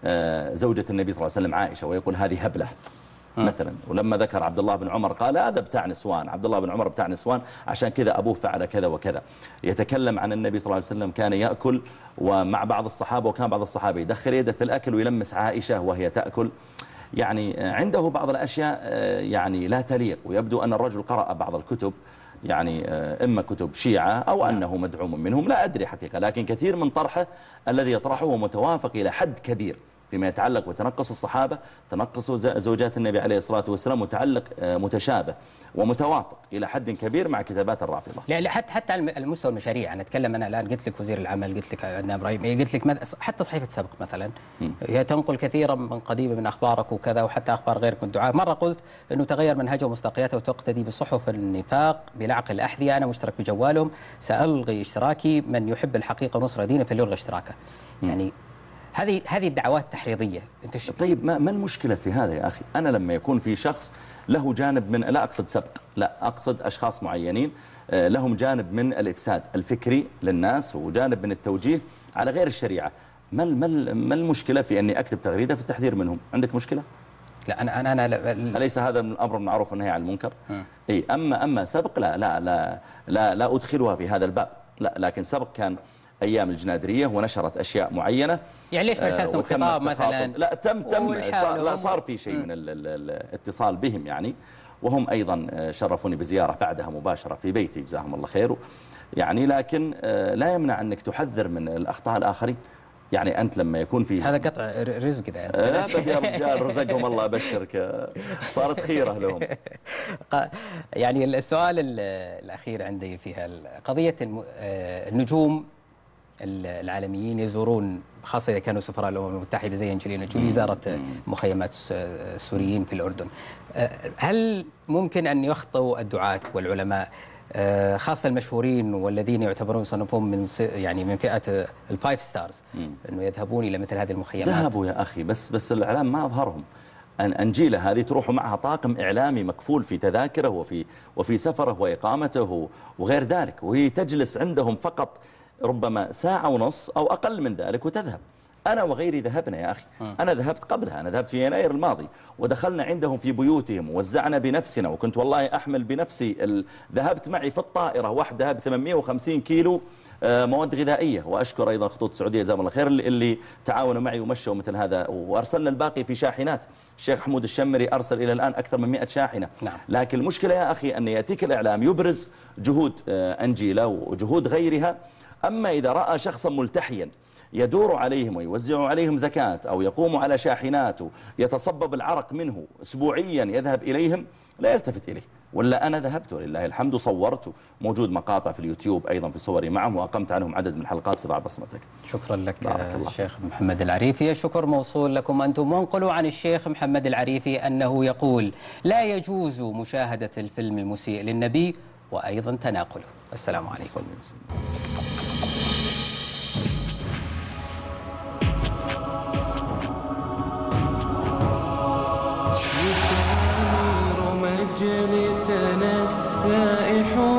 Speaker 4: زوجة النبي صلى الله عليه وسلم عائشة ويقول هذه هبلة مثلا، ولما ذكر عبد الله بن عمر قال هذا بتاع نسوان، عبد الله بن عمر بتاع نسوان عشان كذا أبوه فعل كذا وكذا. يتكلم عن النبي صلى الله عليه وسلم كان يأكل ومع بعض الصحابة، وكان بعض الصحابة يدخل يده في الأكل ويلمس عائشة وهي تأكل. يعني عنده بعض الأشياء يعني لا تليق، ويبدو أن الرجل قرأ بعض الكتب، يعني إما كتب شيعة أو أنه مدعوم منهم، لا أدري حقيقة، لكن كثير من طرحه الذي يطرحه هو متوافق إلى حد كبير فيما يتعلق بتنقص الصحابة، تنقص زوجات النبي عليه الصلاة والسلام، متعلق متشابه ومتوافق إلى حد كبير مع كتابات الرافضة.
Speaker 3: لا حتى على المستوى المشاريع، أنا أتكلم أنا الآن قلت لك وزير العمل، قلت لك عدنان إبراهيم، قلت لك حتى صحيفة سبق مثلا هي تنقل كثيرا من قديمة من أخبارك وكذا، وحتى أخبار غيرك من الدعاة. مرة قلت أنه تغير منهجه ومصداقيته وتقتدي بصحف النفاق بلعق الأحذية، أنا مشترك بجوالهم سألغي اشتراكي، من يحب الحقيقة ونصر دينه فليلغي اشتراكه. يعني هذه الدعوات التحريضية.
Speaker 4: طيب ما المشكلة في هذا يا أخي؟ أنا لما يكون في شخص له جانب من، لا أقصد سبق، لا أقصد أشخاص معينين لهم جانب من الإفساد الفكري للناس وجانب من التوجيه على غير الشريعة، ما المشكلة في أني أكتب تغريدة في التحذير منهم؟ عندك مشكلة؟
Speaker 3: لا أنا
Speaker 4: أليس هذا من الأمر المعروف والنهي عن المنكر؟ إيه، أما سبق لا أدخلها في هذا الباب، لا، لكن سبق كان أيام الجنادرية ونشرت أشياء معينة.
Speaker 3: يعني ليش ما رسلتم خطاب مثلا؟
Speaker 4: لا صار في شيء من الاتصال بهم يعني، وهم أيضا شرفوني بزيارة بعدها مباشرة في بيتي جزاهم الله خير يعني. لكن لا يمنع أنك تحذر من الأخطاء الآخرين. يعني أنت لما يكون في
Speaker 3: هذا قطع رزق ده
Speaker 4: أبد يا رجال، رزقهم الله أبشرك، صارت خيرة لهم.
Speaker 3: يعني السؤال الأخير عندي في قضية النجوم العالميين يزورون، خاصة إذا كانوا سفراء الأمم المتحدة زي أنجلينا جولي زارت مخيمات السوريين في الأردن. هل ممكن أن يخطئوا الدعاة والعلماء خاصة المشهورين والذين يعتبرون يصنفون من فئة الفايف ستارز أنه يذهبون إلى مثل هذه المخيمات؟
Speaker 4: ذهبوا يا أخي، بس الإعلام ما أظهرهم. أنجيلة هذه تروح معها طاقم إعلامي مكفول في تذاكره وفي سفره وإقامته وغير ذلك، وهي تجلس عندهم فقط ربما ساعة ونص أو أقل من ذلك وتذهب. أنا وغيري ذهبنا يا أخي، أنا ذهبت قبلها، أنا ذهبت في يناير الماضي ودخلنا عندهم في بيوتهم ووزعنا بنفسنا، وكنت والله أحمل بنفسي ذهبت معي في الطائرة وحدها ب 850 كيلو مواد غذائية، وأشكر أيضا خطوط السعودية جزاهم الله خير اللي تعاونوا معي ومشوا مثل هذا، وأرسلنا الباقي في شاحنات. الشيخ حمود الشمري أرسل إلى الآن أكثر من 100 شاحنة.
Speaker 3: نعم.
Speaker 4: لكن المشكلة يا أخي أن يأتيك الإعلام يبرز جهود أنجيلة وجهود غيرها، أما إذا رأى شخصا ملتحيا يدور عليهم ويوزع عليهم زكاة أو يقوم على شاحنات يتصبب العرق منه أسبوعيا يذهب إليهم لا يلتفت إليه. ولا أنا ذهبت ولله الحمد، صورت، موجود مقاطع في اليوتيوب أيضا في صوري معهم، وأقمت عنهم عدد من الحلقات في ضع بصمتك.
Speaker 3: شكرا لك الشيخ محمد العريفي. الشكر موصول لكم أنتم. وانقلوا عن الشيخ محمد العريفي أنه يقول: لا يجوز مشاهدة الفيلم المسيء للنبي وأيضا تناقله. السلام عليكم.
Speaker 1: مجلسنا السائح